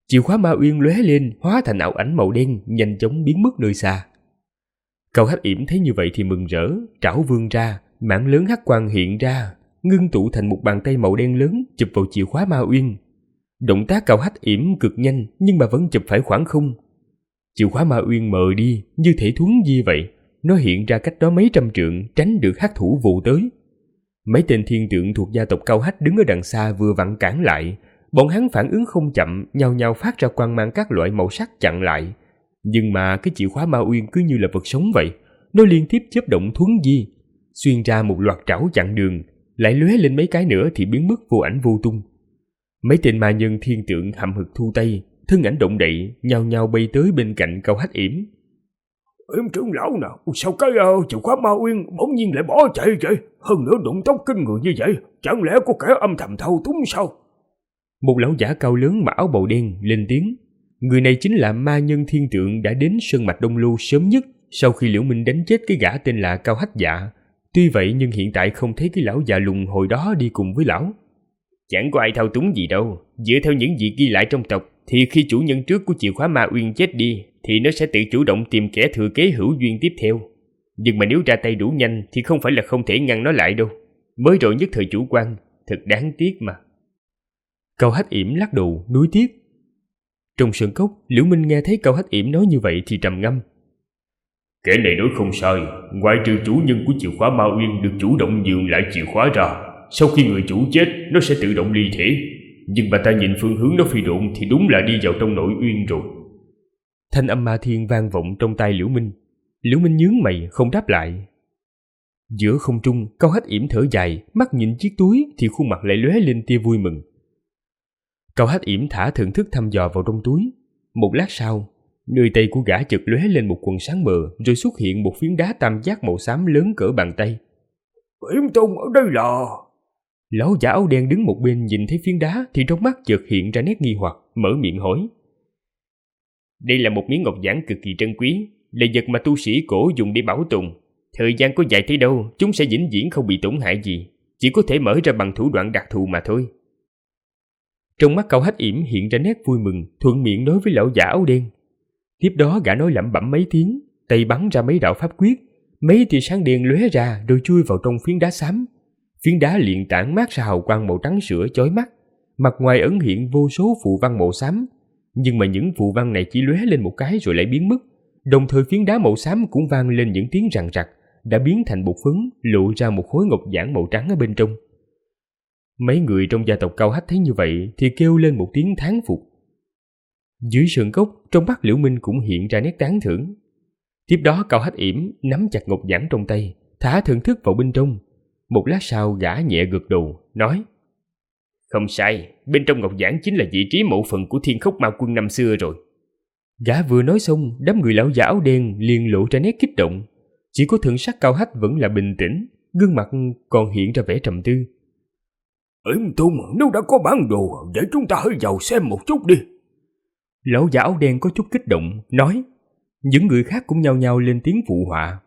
Chìa khóa ma uyên lóe lên, hóa thành ảo ảnh màu đen, nhanh chóng biến mất nơi xa. Cao Hách Yểm thấy như vậy thì mừng rỡ, trảo vươn ra, mảng lớn hắc quang hiện ra, ngưng tụ thành một bàn tay màu đen lớn chụp vào chìa khóa ma uyên. Động tác Cao Hách Yểm cực nhanh nhưng mà vẫn chụp phải khoảng không. Chìa khóa ma uyên mờ đi như thể thuấn di vậy, nó hiện ra cách đó mấy trăm trượng, tránh được hắc thủ vụ tới. Mấy tên thiên tượng thuộc gia tộc Cao Hách đứng ở đằng xa vừa vặn cản lại. Bọn hắn phản ứng không chậm, nhao nhao phát ra quang mang các loại màu sắc chặn lại. Nhưng mà cái chìa khóa ma uyên cứ như là vật sống vậy, nó liên tiếp chớp động thuấn di, xuyên ra một loạt trảo chặn đường, lại lóe lên mấy cái nữa thì biến mất vô ảnh vô tung. Mấy tên ma nhân thiên tượng hậm hực thu tay, thân ảnh động đậy, nhao nhao bay tới bên cạnh Cao Hách Yểm. Yểm trưởng lão nào, sao cái chìa khóa ma uyên bỗng nhiên lại bỏ chạy vậy? Hơn nữa đụng tốc kinh người như vậy, chẳng lẽ có kẻ âm thầm thao túng sao? Một lão giả cao lớn mặc áo bào đen lên tiếng. Người này chính là ma nhân thiên tượng đã đến Sơn Mạch Đông Lưu sớm nhất sau khi Liễu Minh đánh chết cái gã tên là Cao Hách Dạ. Tuy vậy nhưng hiện tại không thấy cái lão già lùn hồi đó đi cùng với lão. Chẳng có ai thao túng gì đâu. Dựa theo những gì ghi lại trong tộc thì khi chủ nhân trước của chìa khóa ma uyên chết đi thì nó sẽ tự chủ động tìm kẻ thừa kế hữu duyên tiếp theo. Nhưng mà nếu ra tay đủ nhanh thì không phải là không thể ngăn nó lại đâu. Mới rồi nhất thời chủ quan, thật đáng tiếc mà. Cao Hách Yểm lắc đầu, nuối tiếc. Trong sơn cốc, Liễu Minh nghe thấy Cao Hách Yểm nói như vậy thì trầm ngâm. Kẻ này nói không sai, ngoại trừ chủ nhân của chìa khóa ma uyên được chủ động nhường lại chìa khóa ra, sau khi người chủ chết, nó sẽ tự động ly thể. Nhưng mà ta nhìn phương hướng nó phi độn thì đúng là đi vào trong nội uyên rồi. Thanh âm ma thiên vang vọng trong tai Liễu Minh. Liễu Minh nhướng mày không đáp lại. Giữa không trung, Cao Hách Yểm thở dài, mắt nhìn chiếc túi thì khuôn mặt lại lóe lên tia vui mừng. Cao Hách Yểm thả thần thức thăm dò vào trong túi. Một lát sau, nơi tay của gã chợt lóe lên một quầng sáng mờ, rồi xuất hiện một phiến đá tam giác màu xám lớn cỡ bàn tay. Yểm Tông ở đây là... Lão giả áo đen đứng một bên nhìn thấy phiến đá thì trong mắt chợt hiện ra nét nghi hoặc, mở miệng hỏi. Đây là một miếng ngọc giản cực kỳ trân quý, là vật mà tu sĩ cổ dùng để bảo tồn. Thời gian có dài tới đâu, chúng sẽ vĩnh viễn không bị tổn hại gì, chỉ có thể mở ra bằng thủ đoạn đặc thù mà thôi. Trong mắt Cao Hách Yểm hiện ra nét vui mừng, thuận miệng nói với lão giả áo đen. Tiếp đó gã nói lẩm bẩm mấy tiếng, tay bắn ra mấy đạo pháp quyết, mấy tia sáng đen lóe ra rồi chui vào trong phiến đá xám. Phiến đá liền tản mát ra hào quang màu trắng sữa chói mắt, mặt ngoài ẩn hiện vô số phù văn màu xám, nhưng mà những phù văn này chỉ lóe lên một cái rồi lại biến mất. Đồng thời phiến đá màu xám cũng vang lên những tiếng rằn rặc, đã biến thành bột phấn, lộ ra một khối ngọc giản màu trắng ở bên trong. Mấy người trong gia tộc Cao Hách thấy như vậy thì kêu lên một tiếng thán phục. Dưới sườn cốc, trong mắt Liễu Minh cũng hiện ra nét tán thưởng. Tiếp đó Cao Hách Yểm nắm chặt ngọc giản trong tay, thả thần thức vào bên trong. Một lát sau gã nhẹ gật đầu, nói. Không sai, bên trong ngọc giản chính là vị trí mộ phần của Thiên Khốc Ma Quân năm xưa rồi. Gã vừa nói xong, đám người lão giả áo đen liền lộ ra nét kích động. Chỉ có thần sắc Cao Hách vẫn là bình tĩnh, gương mặt còn hiện ra vẻ trầm tư. Yểm Tông, nếu đã có bản đồ, vậy chúng ta hãy vào xem một chút đi. Lão giả áo đen có chút kích động, nói. Những người khác cũng nhao nhao lên tiếng phụ họa.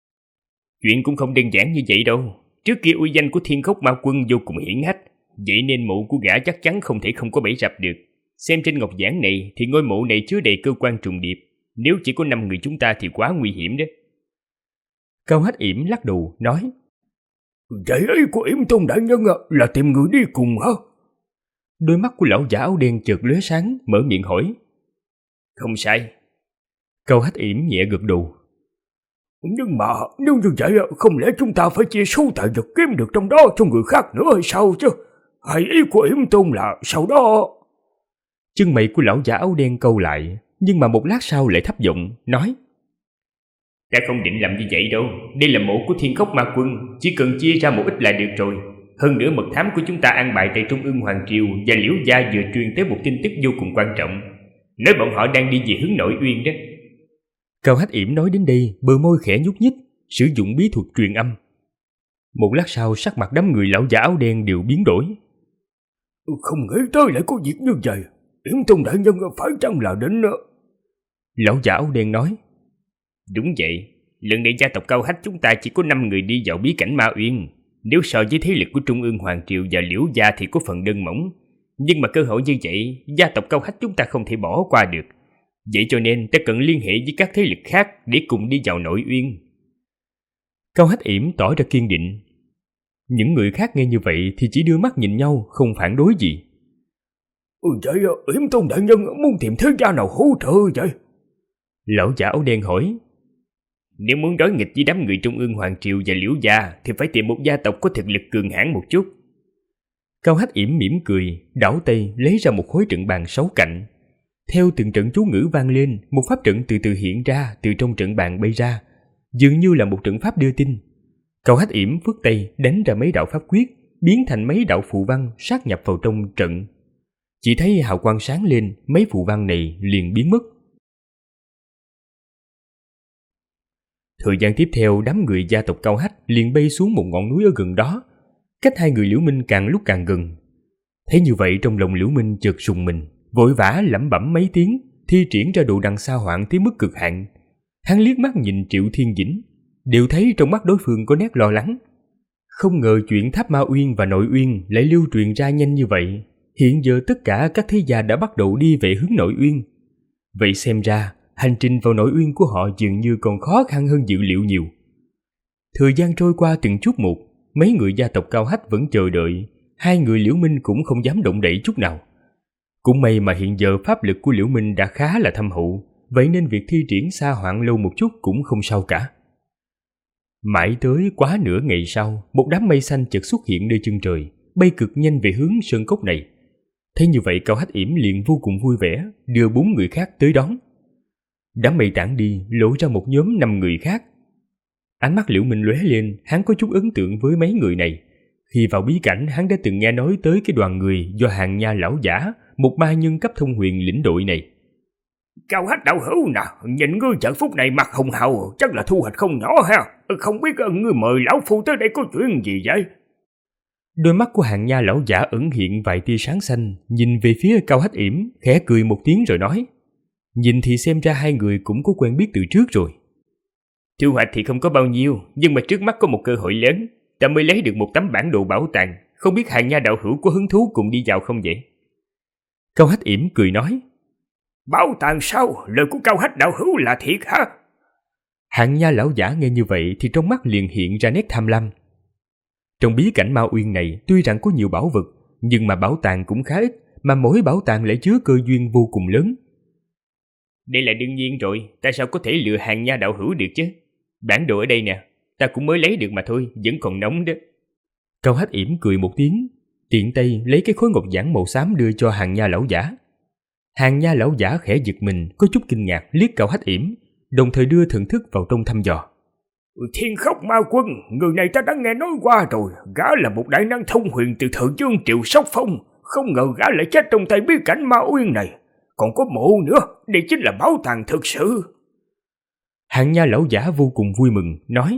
Chuyện cũng không đơn giản như vậy đâu. Trước kia uy danh của Thiên Khốc Ma Quân vô cùng hiển hách, vậy nên mộ của gã chắc chắn không thể không có bẫy rập được. Xem trên ngọc giản này thì ngôi mộ này chứa đầy cơ quan trùng điệp. Nếu chỉ có 5 người chúng ta thì quá nguy hiểm đó. Cao Hách Yểm lắc đầu, nói. Vậy ý của Yểm Tông đại nhân là tìm người đi cùng hả? Đôi mắt của lão giả áo đen chợt lóe sáng, mở miệng hỏi. Không sai. Cao Hách Yểm nhẹ gật đầu. Nhưng mà nếu như vậy không lẽ chúng ta phải chia số tài vật kiếm được trong đó cho người khác nữa hay sao chứ? Hay ý của Yểm Tông là sau đó... Chân mày của lão giả áo đen cau lại, nhưng mà một lát sau lại thấp giọng, nói. Ta không định làm như vậy đâu. Đây là mộ của Thiên Khốc Ma Quân, chỉ cần chia ra một ít là được rồi. Hơn nữa mật thám của chúng ta an bài tại Trung Ương Hoàng Triều và Liễu Gia vừa truyền tới một tin tức vô cùng quan trọng. Nói bọn họ đang đi về hướng nội uyên đó. Cao Hách Yểm nói đến đây, bờ môi khẽ nhúc nhích, sử dụng bí thuật truyền âm. Một lát sau sắc mặt đám người lão giả áo đen đều biến đổi. Không nghĩ tới lại có việc như vậy. Yểm Tông đại nhân phải chăng là đến... Lão giả áo đen nói. Đúng vậy, lần này gia tộc Cao Hách chúng ta chỉ có 5 người đi vào bí cảnh Ma Uyên. Nếu so với thế lực của Trung Ương Hoàng Triều và Liễu Gia thì có phần đơn mỏng. Nhưng mà cơ hội như vậy, gia tộc Cao Hách chúng ta không thể bỏ qua được. Vậy cho nên ta cần liên hệ với các thế lực khác để cùng đi vào Nội Uyên. Cao Hách Yểm tỏ ra kiên định. Những người khác nghe như vậy thì chỉ đưa mắt nhìn nhau, không phản đối gì. Vậy Yểm Tôn đại nhân muốn tìm thế gia nào hỗ trợ vậy? Lão giả áo đen hỏi. Nếu muốn đối nghịch với đám người Trung ương Hoàng Triều và Liễu gia thì phải tìm một gia tộc có thực lực cường hãn một chút. Cao Hách Yểm mỉm cười, đảo tay lấy ra một khối trận bàn 6 cạnh. Theo từng trận chú ngữ vang lên, một pháp trận từ từ hiện ra từ trong trận bàn bay ra, dường như là một trận pháp đưa tin. Cao Hách Yểm phất tay đánh ra mấy đạo pháp quyết, biến thành mấy đạo phù văn sát nhập vào trong trận. Chỉ thấy hào quang sáng lên, mấy phù văn này liền biến mất. Thời gian tiếp theo, đám người gia tộc Cao Hách liền bay xuống một ngọn núi ở gần đó, cách hai người Liễu Minh càng lúc càng gần. Thấy như vậy trong lòng Liễu Minh chợt rùng mình, vội vã lẩm bẩm mấy tiếng, thi triển ra độ đằng xa hoảng tới mức cực hạn. Hắn liếc mắt nhìn Triệu Thiên Dĩnh, đều thấy trong mắt đối phương có nét lo lắng. Không ngờ chuyện Tháp Ma Uyên và Nội Uyên lại lưu truyền ra nhanh như vậy. Hiện giờ tất cả các thế gia đã bắt đầu đi về hướng Nội Uyên. Vậy xem ra hành trình vào Nội Uyên của họ dường như còn khó khăn hơn dự liệu nhiều. Thời gian trôi qua từng chút một, mấy người gia tộc Cao Hách vẫn chờ đợi. Hai người Liễu Minh cũng không dám động đậy chút nào. Cũng may mà hiện giờ pháp lực của Liễu Minh đã khá là thâm hậu, vậy nên việc thi triển xa hoạn lâu một chút cũng không sao cả. Mãi tới quá nửa ngày sau, một đám mây xanh chợt xuất hiện nơi chân trời, bay cực nhanh về hướng sơn cốc này. Thấy như vậy, Cao Hách Yểm liền vô cùng vui vẻ, đưa 4 người khác tới đón. Đám mây tản đi, lộ ra một nhóm 5 người khác. Ánh mắt Liễu Minh lóe lên, hắn có chút ấn tượng với mấy người này. Khi vào bí cảnh, hắn đã từng nghe nói tới cái đoàn người do Hàng Nha lão giả, một ma nhân cấp thông huyền lĩnh đội này. Cao Hách đạo hữu nè, nhìn ngươi giờ phút này mặt hồng hào, chắc là thu hoạch không nhỏ ha. Không biết ngươi mời lão phu tới đây có chuyện gì vậy? Đôi mắt của Hàng Nha lão giả ẩn hiện vài tia sáng xanh, nhìn về phía Cao Hách Yểm, khẽ cười một tiếng rồi nói. Nhìn thì xem ra hai người cũng có quen biết từ trước rồi. Thu hoạch thì không có bao nhiêu, nhưng mà trước mắt có một cơ hội lớn. Ta mới lấy được một tấm bản đồ bảo tàng, không biết Hàng Nha đạo hữu có hứng thú cùng đi vào không vậy? Cao Hách Yểm cười nói. Bảo tàng sao? Lời của Cao Hách đạo hữu là thiệt hả? Hàng Nha lão giả nghe như vậy thì trong mắt liền hiện ra nét tham lam. Trong bí cảnh Ma Uyên này tuy rằng có nhiều bảo vật, nhưng mà bảo tàng cũng khá ít, mà mỗi bảo tàng lại chứa cơ duyên vô cùng lớn. Đây là đương nhiên rồi, ta sao có thể lừa Hàng Nha đạo hữu được chứ? Bản đồ ở đây nè, ta cũng mới lấy được mà thôi, vẫn còn nóng đó. Cao Hách Yểm cười một tiếng, tiện tay lấy cái khối ngọc giản màu xám đưa cho Hàng Nha lão giả. Hàng Nha lão giả khẽ giật mình, có chút kinh ngạc liếc Cao Hách Yểm, đồng thời đưa thần thức vào trong thăm dò. Thiên Khốc Ma Quân, người này ta đã nghe nói qua rồi, gã là một đại năng thông huyền từ thời Dương Triều Sóc Phong, không ngờ gã lại chết trong tay bí cảnh Ma Uyên này. Còn có mộ nữa, đây chính là bảo tàng thực sự. Hàng Nha lão giả vô cùng vui mừng, nói.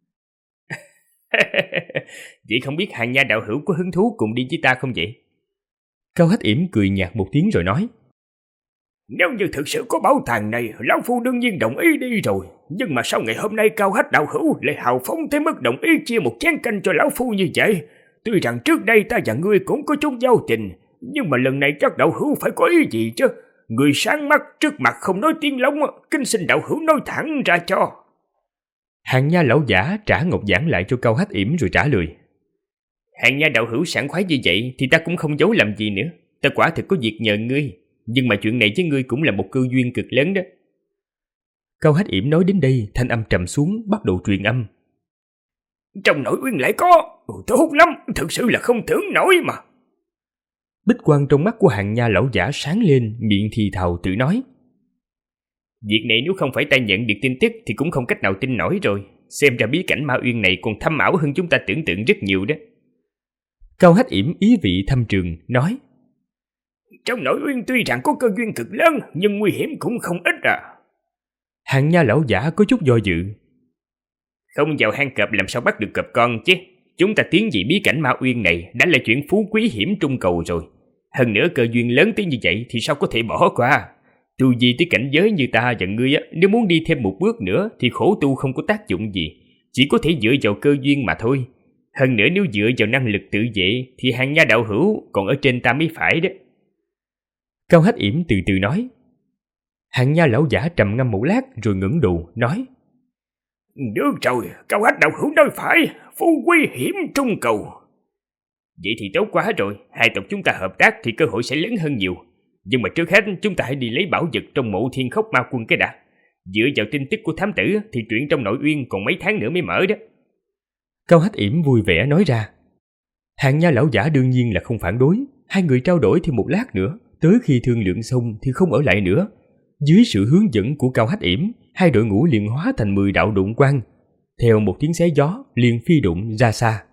Vậy không biết Hàng Nha đạo hữu có hứng thú cùng đi với ta không vậy? Cao Hách Yểm cười nhạt một tiếng rồi nói. Nếu như thực sự có bảo tàng này, lão phu đương nhiên đồng ý đi rồi. Nhưng mà sao ngày hôm nay Cao Hách đạo hữu lại hào phóng tới mức đồng ý chia một chén canh cho lão phu như vậy? Tuy rằng trước đây ta và ngươi cũng có chút giao tình, nhưng mà lần này chắc đạo hữu phải có ý gì chứ? Người sáng mắt trước mặt không nói tiếng lóng, kính xin đạo hữu nói thẳng ra cho. Hàng Nha lão giả trả ngọc giản lại cho Cao Hách Yểm rồi trả lời. Hàng Nha đạo hữu sảng khoái như vậy thì ta cũng không giấu làm gì nữa. Ta quả thực có việc nhờ ngươi, nhưng mà chuyện này với ngươi cũng là một cơ duyên cực lớn đó. Cao Hách Yểm nói đến đây, thanh âm trầm xuống, bắt đầu truyền âm. Trong Nội Uyên lại có, tốt lắm, thực sự là không tưởng nổi mà. Bích quang trong mắt của Hàng Nha lão giả sáng lên, miệng thì thào tự nói. Việc này nếu không phải ta nhận được tin tức thì cũng không cách nào tin nổi rồi. Xem ra bí cảnh Ma Uyên này còn thâm ảo hơn chúng ta tưởng tượng rất nhiều đó. Cao Hách Yểm ý vị thâm trường, nói. Trong Nội Uyên tuy rằng có cơ duyên cực lớn, nhưng nguy hiểm cũng không ít à. Hàng Nha lão giả có chút do dự. Không vào hang cọp làm sao bắt được cọp con chứ. Chúng ta tiến về bí cảnh Ma Uyên này đã là chuyện phú quý hiểm trung cầu rồi. Hơn nữa cơ duyên lớn tới như vậy thì sao có thể bỏ qua. Tu vi tới cảnh giới như ta và ngươi á, nếu muốn đi thêm một bước nữa thì khổ tu không có tác dụng gì, chỉ có thể dựa vào cơ duyên mà thôi. Hơn nữa nếu dựa vào năng lực tự vệ thì Hàng Nha đạo hữu còn ở trên ta mới phải đó. Cao Hách Yểm từ từ nói. Hàng Nha lão giả trầm ngâm một lát rồi ngẩng đầu nói: Được rồi, Cao Hách đạo hữu nói phải, phu quy hiểm trung cầu. Vậy thì tốt quá rồi, hai tộc chúng ta hợp tác thì cơ hội sẽ lớn hơn nhiều. Nhưng mà trước hết chúng ta hãy đi lấy bảo vật trong mộ Thiên Khốc Ma Quân cái đã. Dựa vào tin tức của thám tử thì chuyện trong Nội Uyên còn mấy tháng nữa mới mở đó. Cao Hách Yểm vui vẻ nói ra. Hàng Nha lão giả đương nhiên là không phản đối. Hai người trao đổi thêm một lát nữa, tới khi thương lượng xong thì không ở lại nữa. Dưới sự hướng dẫn của Cao Hách Yểm, hai đội ngũ liền hóa thành 10 đạo độn quang, theo một tiếng xé gió liền phi độn ra xa.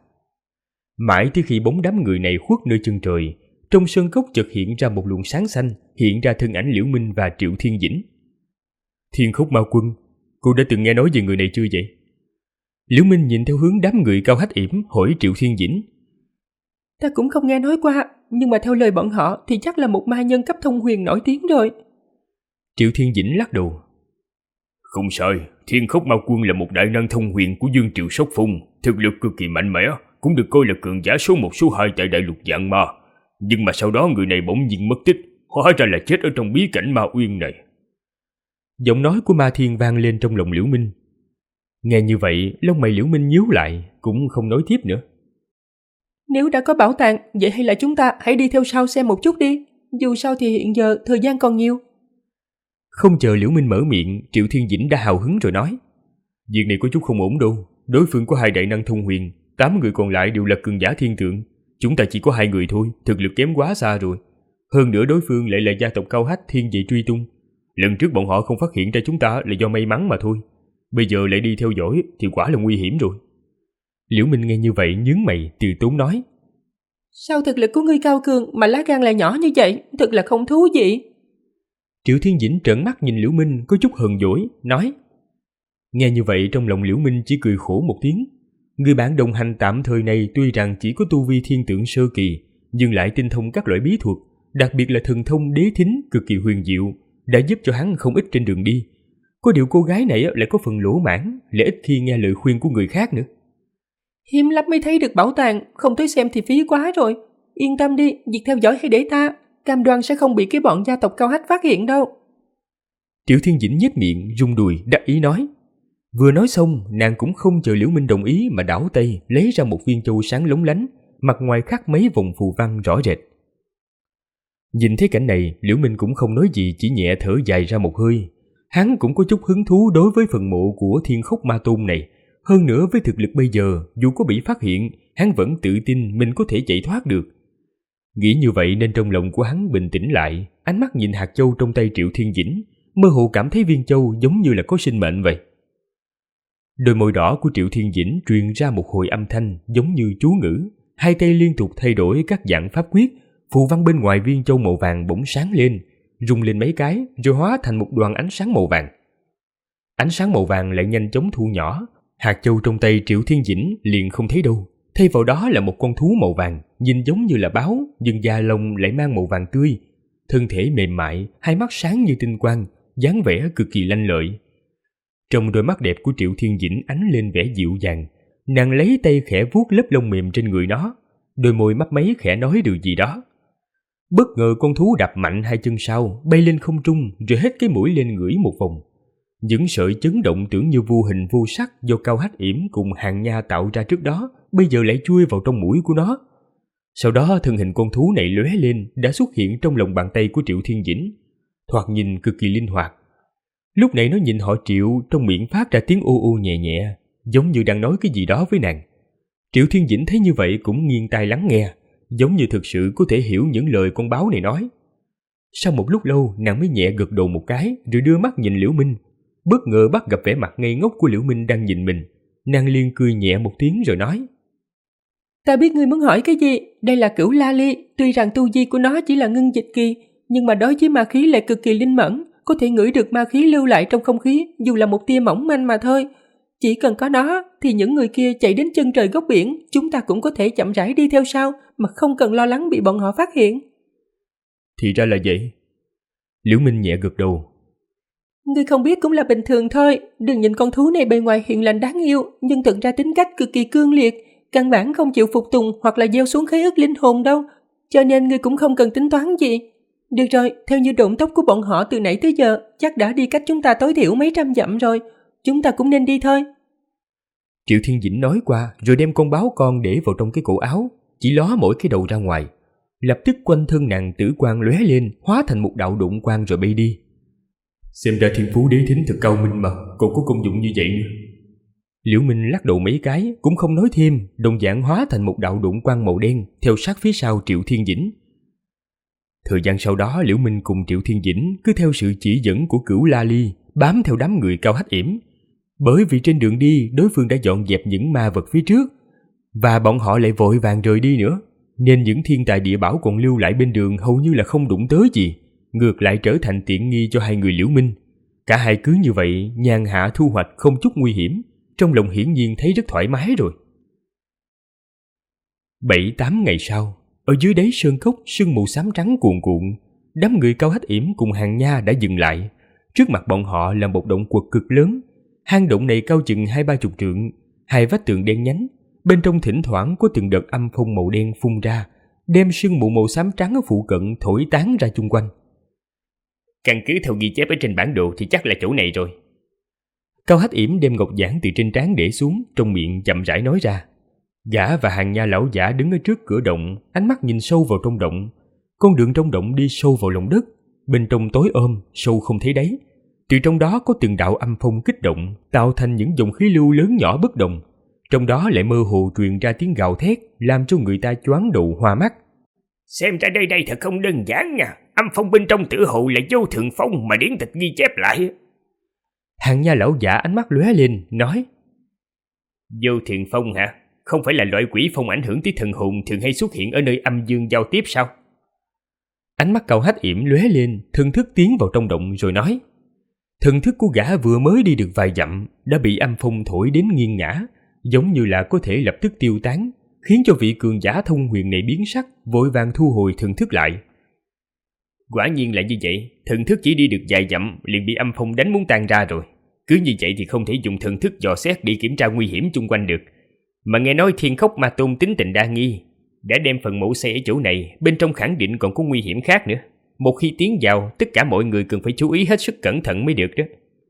Mãi tới khi bóng đám người này khuất nơi chân trời, trong sơn cốc chợt hiện ra một luồng sáng xanh, hiện ra thân ảnh Liễu Minh và Triệu Thiên Dĩnh. Thiên Khốc Ma Quân, cô đã từng nghe nói về người này chưa vậy? Liễu Minh nhìn theo hướng đám người Cao Hách Yểm hỏi Triệu Thiên Dĩnh. Ta cũng không nghe nói qua, nhưng mà theo lời bọn họ thì chắc là một ma nhân cấp thông huyền nổi tiếng rồi. Triệu Thiên Dĩnh lắc đầu. Không sai, Thiên Khốc Ma Quân là một đại năng thông huyền của Dương Triệu Sóc Phùng, thực lực cực kỳ mạnh mẽ, cũng được coi là cường giả số 1 số 2 tại đại lục Vạn Ma. Nhưng mà sau đó người này bỗng nhiên mất tích, hóa ra là chết ở trong bí cảnh Ma Uyên này. Giọng nói của Ma Thiên vang lên trong lòng Liễu Minh. Nghe như vậy, lông mày Liễu Minh nhíu lại, cũng không nói tiếp nữa. Nếu đã có bảo tàng, vậy hay là chúng ta hãy đi theo sau xem một chút đi. Dù sao thì hiện giờ thời gian còn nhiều. Không chờ Liễu Minh mở miệng, Triệu Thiên Dĩnh đã hào hứng rồi nói. Việc này có chút không ổn đâu. Đối phương có 2 đại năng thông huyền, 8 người còn lại đều là cường giả thiên tượng. Chúng ta chỉ có 2 người thôi, thực lực kém quá xa rồi. Hơn nữa đối phương lại là gia tộc Cao Hách thiên vị truy tung. Lần trước bọn họ không phát hiện ra chúng ta là do may mắn mà thôi. Bây giờ lại đi theo dõi thì quả là nguy hiểm rồi. Liễu Minh nghe như vậy nhướng mày, từ tốn nói. Sao thực lực của ngươi cao cường mà lá gan lại nhỏ như vậy, thật là không thú vị. Triệu Thiên Dĩnh trợn mắt nhìn Liễu Minh có chút hờn dỗi, nói. Nghe như vậy trong lòng Liễu Minh chỉ cười khổ một tiếng. Người bạn đồng hành tạm thời này tuy rằng chỉ có tu vi thiên tượng sơ kỳ, nhưng lại tinh thông các loại bí thuật, đặc biệt là thần thông đế thính cực kỳ huyền diệu, đã giúp cho hắn không ít trên đường đi. Có điều cô gái này lại có phần lỗ mãn, lại ít khi nghe lời khuyên của người khác nữa. Hiếm lắm mới thấy được bảo tàng, không tới xem thì phí quá rồi. Yên tâm đi, việc theo dõi hãy để ta, cam đoan sẽ không bị cái bọn gia tộc Cao Hách phát hiện đâu. Triệu Thiên Dĩnh nhếch miệng, rung đùi, đắc ý nói. Vừa nói xong, nàng cũng không chờ Liễu Minh đồng ý mà đảo tay, lấy ra một viên châu sáng lóng lánh, mặt ngoài khắc mấy vòng phù văn rõ rệt. Nhìn thấy cảnh này, Liễu Minh cũng không nói gì, chỉ nhẹ thở dài ra một hơi. Hắn cũng có chút hứng thú đối với phần mộ của Thiên Khốc Ma Tôn này. Hơn nữa với thực lực bây giờ, dù có bị phát hiện, hắn vẫn tự tin mình có thể chạy thoát được. Nghĩ như vậy nên trong lòng của hắn bình tĩnh lại, ánh mắt nhìn hạt châu trong tay Triệu Thiên Dĩnh, mơ hồ cảm thấy viên châu giống như là có sinh mệnh vậy. Đôi môi đỏ của Triệu Thiên Dĩnh truyền ra một hồi âm thanh giống như chú ngữ, hai tay liên tục thay đổi các dạng pháp quyết, phù văn bên ngoài viên châu màu vàng bỗng sáng lên, rung lên mấy cái rồi hóa thành một đoàn ánh sáng màu vàng. Ánh sáng màu vàng lại nhanh chóng thu nhỏ, hạt châu trong tay Triệu Thiên Dĩnh liền không thấy đâu, thay vào đó là một con thú màu vàng, nhìn giống như là báo, nhưng da lông lại mang màu vàng tươi, thân thể mềm mại, hai mắt sáng như tinh quang, dáng vẻ cực kỳ lanh lợi. Trong đôi mắt đẹp của Triệu Thiên Dĩnh ánh lên vẻ dịu dàng, nàng lấy tay khẽ vuốt lớp lông mềm trên người nó, đôi môi mấp máy khẽ nói điều gì đó. Bất ngờ con thú đạp mạnh hai chân sau, bay lên không trung rồi hết cái mũi lên ngửi một vòng. Những sợi chấn động tưởng như vô hình vô sắc do Cao Hách Yểm cùng Hàng Nha tạo ra trước đó, bây giờ lại chui vào trong mũi của nó. Sau đó thân hình con thú này lóe lên đã xuất hiện trong lòng bàn tay của Triệu Thiên Dĩnh, thoạt nhìn cực kỳ linh hoạt. Lúc này nó nhìn họ Triệu, trong miệng phát ra tiếng ô ô nhẹ nhẹ, giống như đang nói cái gì đó với nàng. Triệu Thiên Dĩnh thấy như vậy cũng nghiêng tai lắng nghe, giống như thực sự có thể hiểu những lời con báo này nói. Sau một lúc lâu, nàng mới nhẹ gật đầu một cái rồi đưa mắt nhìn Liễu Minh. Bất ngờ bắt gặp vẻ mặt ngây ngốc của Liễu Minh đang nhìn mình, nàng liền cười nhẹ một tiếng rồi nói: Ta biết ngươi muốn hỏi cái gì, đây là cửu la ly, tuy rằng tu vi của nó chỉ là ngưng dịch kỳ, nhưng mà đối với ma khí lại cực kỳ linh mẫn, có thể ngửi được ma khí lưu lại trong không khí, dù là một tia mỏng manh mà thôi. Chỉ cần có nó, thì những người kia chạy đến chân trời góc biển, chúng ta cũng có thể chậm rãi đi theo sau, mà không cần lo lắng bị bọn họ phát hiện. Thì ra là vậy. Liễu Minh nhẹ gật đầu. Ngươi không biết cũng là bình thường thôi, đừng nhìn con thú này bề ngoài hiền lành đáng yêu, nhưng thực ra tính cách cực kỳ cương liệt, căn bản không chịu phục tùng hoặc là gieo xuống khế ước linh hồn đâu, cho nên ngươi cũng không cần tính toán gì. Được rồi, theo như độn tốc của bọn họ từ nãy tới giờ, chắc đã đi cách chúng ta tối thiểu mấy trăm dặm rồi, chúng ta cũng nên đi thôi. Triệu Thiên Dĩnh nói qua rồi đem con báo con để vào trong cái cổ áo, chỉ ló mỗi cái đầu ra ngoài. Lập tức quanh thân nàng tử quang lóe lên, hóa thành một đạo độn quang rồi bay đi. Xem ra thiên phú đế thính thật cao minh mà, còn có công dụng như vậy nữa. Liễu Minh lắc đầu mấy cái, cũng không nói thêm, đồng dạng hóa thành một đạo độn quang màu đen, theo sát phía sau Triệu Thiên Dĩnh. Thời gian sau đó, Liễu Minh cùng Triệu Thiên Dĩnh cứ theo sự chỉ dẫn của Cửu La Ly, bám theo đám người Cao Hách Yểm. Bởi vì trên đường đi, đối phương đã dọn dẹp những ma vật phía trước, và bọn họ lại vội vàng rời đi nữa, nên những thiên tài địa bảo còn lưu lại bên đường hầu như là không đụng tới gì, ngược lại trở thành tiện nghi cho hai người Liễu Minh. Cả hai cứ như vậy nhàn hạ thu hoạch không chút nguy hiểm, trong lòng hiển nhiên thấy rất thoải mái rồi. 7-8 ngày sau, ở dưới đáy sơn cốc sương mù xám trắng cuồn cuộn, đám người Cao Hách Yểm cùng Hàng Nha đã dừng lại. Trước mặt bọn họ là một động quật cực lớn. Hang động này cao chừng 20-30 trượng, hai vách tường đen nhánh, bên trong thỉnh thoảng có từng đợt âm phong màu đen phun ra, đem sương mù màu xám trắng ở phụ cận thổi tán ra chung quanh. Căn cứ theo ghi chép ở trên bản đồ thì chắc là chỗ này rồi. Cao Hách Yểm đem ngọc giản từ trên trán để xuống, trong miệng chậm rãi nói ra. Gã và Hàng Nha lão giả đứng ở trước cửa động, ánh mắt nhìn sâu vào trong động. Con đường trong động đi sâu vào lòng đất, bên trong tối ôm, sâu không thấy đáy. Từ trong đó có từng đạo âm phong kích động, tạo thành những dòng khí lưu lớn nhỏ bất đồng. Trong đó lại mơ hồ truyền ra tiếng gào thét, làm cho người ta choáng đầu hoa mắt. Xem ra đây thật không đơn giản nha. Âm phong bên trong tử hộ là vô thượng phong mà điển tịch ghi chép lại. Hàng Nha lão giả ánh mắt lóe lên, nói. Vô thượng phong hả? Không phải là loại quỷ phong ảnh hưởng tới thần hồn thường hay xuất hiện ở nơi âm dương giao tiếp sao? Ánh mắt Cao Hách Yểm lóe lên, thần thức tiến vào trong động rồi nói. Thần thức của gã vừa mới đi được vài dặm đã bị âm phong thổi đến nghiêng ngã, giống như là có thể lập tức tiêu tán, khiến cho vị cường giả thông huyền này biến sắc, vội vàng thu hồi thần thức lại. Quả nhiên là như vậy, thần thức chỉ đi được vài dặm liền bị âm phong đánh muốn tan ra rồi. Cứ như vậy thì không thể dùng thần thức dò xét để kiểm tra nguy hiểm chung quanh được. Mà nghe nói Thiên Khốc Ma Tôn tính tình đa nghi, đã đem phần mộ xây ở chỗ này, bên trong khẳng định còn có nguy hiểm khác nữa. Một khi tiến vào, tất cả mọi người cần phải chú ý hết sức cẩn thận mới được đó.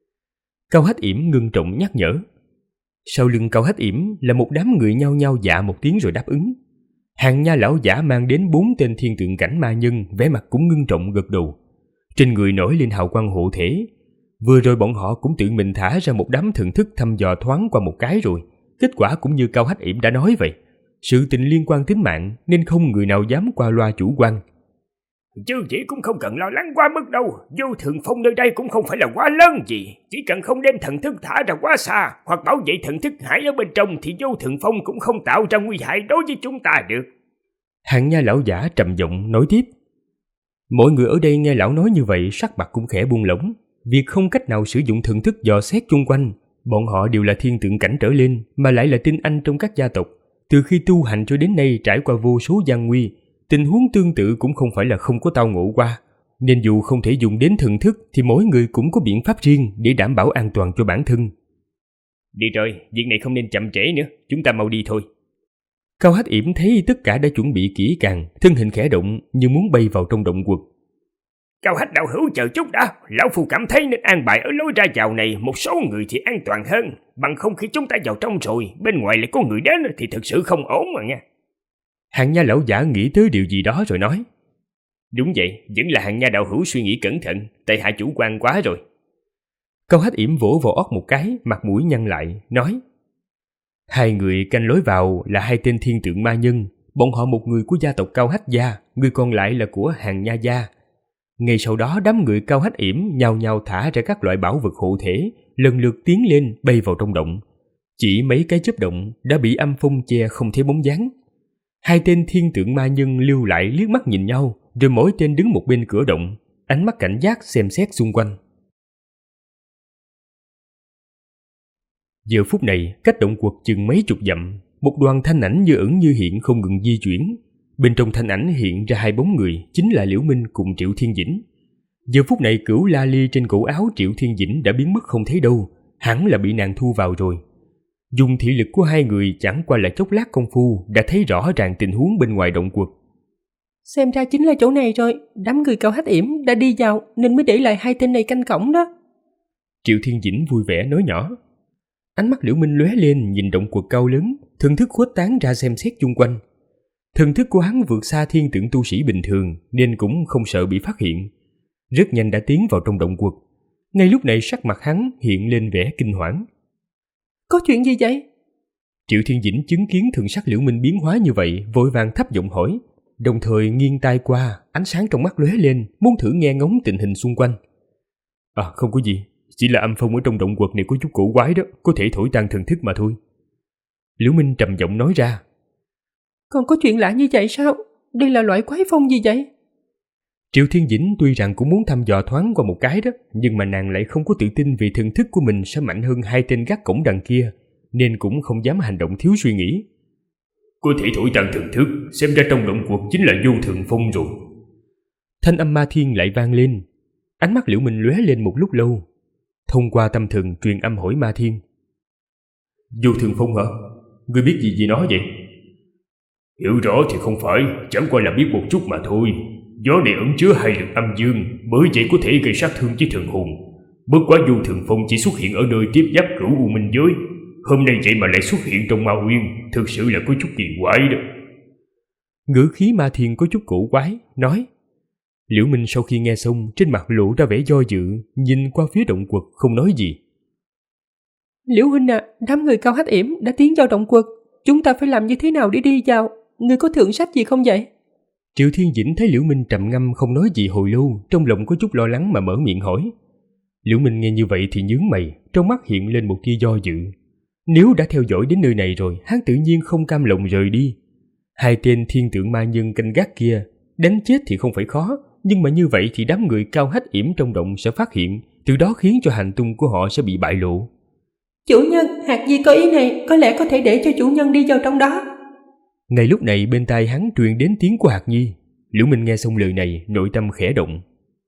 Cao Hách Yểm ngưng trọng nhắc nhở. Sau lưng Cao Hách Yểm là một đám người nhao nhao dạ một tiếng rồi đáp ứng. Hàng Nha lão giả mang đến 4 tên thiên tượng cảnh ma nhân, vẻ mặt cũng ngưng trọng gật đầu. Trên người nổi lên hào quang hộ thể. Vừa rồi bọn họ cũng tự mình thả ra một đám thần thức thăm dò thoáng qua một cái rồi. Kết quả cũng như Cao Hách Yểm đã nói vậy. Sự tình liên quan tính mạng nên không người nào dám qua loa chủ quan. Chứ chị cũng không cần lo lắng quá mức đâu. Vô thượng phong nơi đây cũng không phải là quá lớn gì. Chỉ cần không đem thần thức thả ra quá xa, hoặc bảo vệ thần thức hải ở bên trong, thì vô thượng phong cũng không tạo ra nguy hại đối với chúng ta được. Hàng Nha lão giả trầm giọng nói tiếp. Mọi người ở đây nghe lão nói như vậy, sắc mặt cũng khẽ buông lỏng. Việc không cách nào sử dụng thần thức dò xét chung quanh, bọn họ đều là thiên tượng cảnh trở lên, mà lại là tinh anh trong các gia tộc. Từ khi tu hành cho đến nay trải qua vô số gian nguy, tình huống tương tự cũng không phải là không có tao ngộ qua. Nên dù không thể dùng đến thần thức thì mỗi người cũng có biện pháp riêng để đảm bảo an toàn cho bản thân. Đi rồi, việc này không nên chậm trễ nữa, chúng ta mau đi thôi. Cao Hách Yểm thấy tất cả đã chuẩn bị kỹ càng, thân hình khẽ động như muốn bay vào trong động quật. Cao Hách đạo hữu chờ chút đã, lão phu cảm thấy nên an bài ở lối ra vào này một số người thì an toàn hơn, bằng không khi chúng ta vào trong rồi, bên ngoài lại có người đến thì thực sự không ổn mà nha. Hàng Nha lão giả nghĩ tới điều gì đó rồi nói. Đúng vậy, vẫn là Hàng Nha đạo hữu suy nghĩ cẩn thận, tại hạ chủ quan quá rồi. Cao Hách Yểm vỗ vào óc một cái, mặt mũi nhăn lại, nói. Hai người canh lối vào là 2 tên thiên tượng ma nhân, bọn họ một người của gia tộc Cao Hách gia, người còn lại là của Hàng Nha gia. Ngay sau đó đám người Cao Hách Yểm nhao nhao thả ra các loại bảo vật hộ thể, lần lượt tiến lên bay vào trong động. Chỉ mấy cái chớp động đã bị âm phong che không thấy bóng dáng. 2 tên thiên tượng ma nhân lưu lại liếc mắt nhìn nhau, rồi mỗi tên đứng một bên cửa động, ánh mắt cảnh giác xem xét xung quanh. Giờ phút này, cách động quật chừng mấy chục dặm, một đoàn thanh ảnh như ẩn như hiện không ngừng di chuyển. Bên trong thanh ảnh hiện ra 2 bóng người, chính là Liễu Minh cùng Triệu Thiên Dĩnh. Giờ phút này Cửu La Ly trên cổ áo Triệu Thiên Dĩnh đã biến mất không thấy đâu, hẳn là bị nàng thu vào rồi. Dùng thị lực của hai người chẳng qua là chốc lát công phu đã thấy rõ ràng tình huống bên ngoài động quật. Xem ra chính là chỗ này rồi, đám người Cao Hách Yểm đã đi vào nên mới để lại hai tên này canh cổng đó. Triệu Thiên Dĩnh vui vẻ nói nhỏ. Ánh mắt Liễu Minh lóe lên nhìn động quật cao lớn, thần thức khuếch tán ra xem xét chung quanh. Thần thức của hắn vượt xa thiên tượng tu sĩ bình thường nên cũng không sợ bị phát hiện. Rất nhanh đã tiến vào trong động quật. Ngay lúc này sắc mặt hắn hiện lên vẻ kinh hoảng. Có chuyện gì vậy? Triệu Thiên Dĩnh chứng kiến thần sắc Liễu Minh biến hóa như vậy, vội vàng thấp giọng hỏi, đồng thời nghiêng tai qua, ánh sáng trong mắt lóe lên, muốn thử nghe ngóng tình hình xung quanh. Không có gì, chỉ là âm phong ở trong động quật này có chút cổ quái đó, có thể thổi tan thần thức mà thôi. Liễu Minh trầm giọng nói ra. Còn có chuyện lạ như vậy sao? Đây là loại quái phong gì vậy? Triệu Thiên Dĩnh tuy rằng cũng muốn thăm dò thoáng qua một cái đó, nhưng mà nàng lại không có tự tin vì thần thức của mình sẽ mạnh hơn hai tên gác cổng đằng kia, nên cũng không dám hành động thiếu suy nghĩ. Có thể thổi tan thần thức, xem ra trong động quật chính là vô thường phong rồi. Thanh âm Ma Thiên lại vang lên. Ánh mắt Liễu Minh lóe lên một lúc lâu. Thông qua tâm thần truyền âm hỏi Ma Thiên. Vô thường phong hả? Ngươi biết gì về nó vậy? Hiểu rõ thì không phải, chẳng qua là biết một chút mà thôi. Gió này ẩn chứa hai lực âm dương, bởi vậy có thể gây sát thương với thần hồn. Bất quá vô thường phong chỉ xuất hiện ở nơi tiếp giáp cửu u minh giới. Hôm nay vậy mà lại xuất hiện trong Ma Uyên, thực sự là có chút kỳ quái đó. Ngữ khí Ma Thiên có chút cổ quái, nói. Liễu Minh sau khi nghe xong, trên mặt lộ ra vẻ do dự, nhìn qua phía động quật không nói gì. Liễu huynh à, đám người Cao Hách Yểm đã tiến vào động quật, chúng ta phải làm như thế nào để đi vào? Ngươi có thượng sách gì không vậy? Triệu Thiên Dĩnh thấy Liễu Minh trầm ngâm không nói gì hồi lâu, trong lòng có chút lo lắng mà mở miệng hỏi. Liễu Minh nghe như vậy thì nhướng mày, trong mắt hiện lên một tia do dự. Nếu đã theo dõi đến nơi này rồi, hắn tự nhiên không cam lòng rời đi. Hai tên thiên tượng ma nhân canh gác kia, đánh chết thì không phải khó, nhưng mà như vậy thì đám người Cao Hách Yểm trong động sẽ phát hiện, từ đó khiến cho hành tung của họ sẽ bị bại lộ. Chủ nhân, hạt gì có ý này, có lẽ có thể để cho chủ nhân đi vào trong đó. Ngay lúc này bên tai hắn truyền đến tiếng của Hạt Nhi. Liễu Minh nghe xong lời này, nội tâm khẽ động.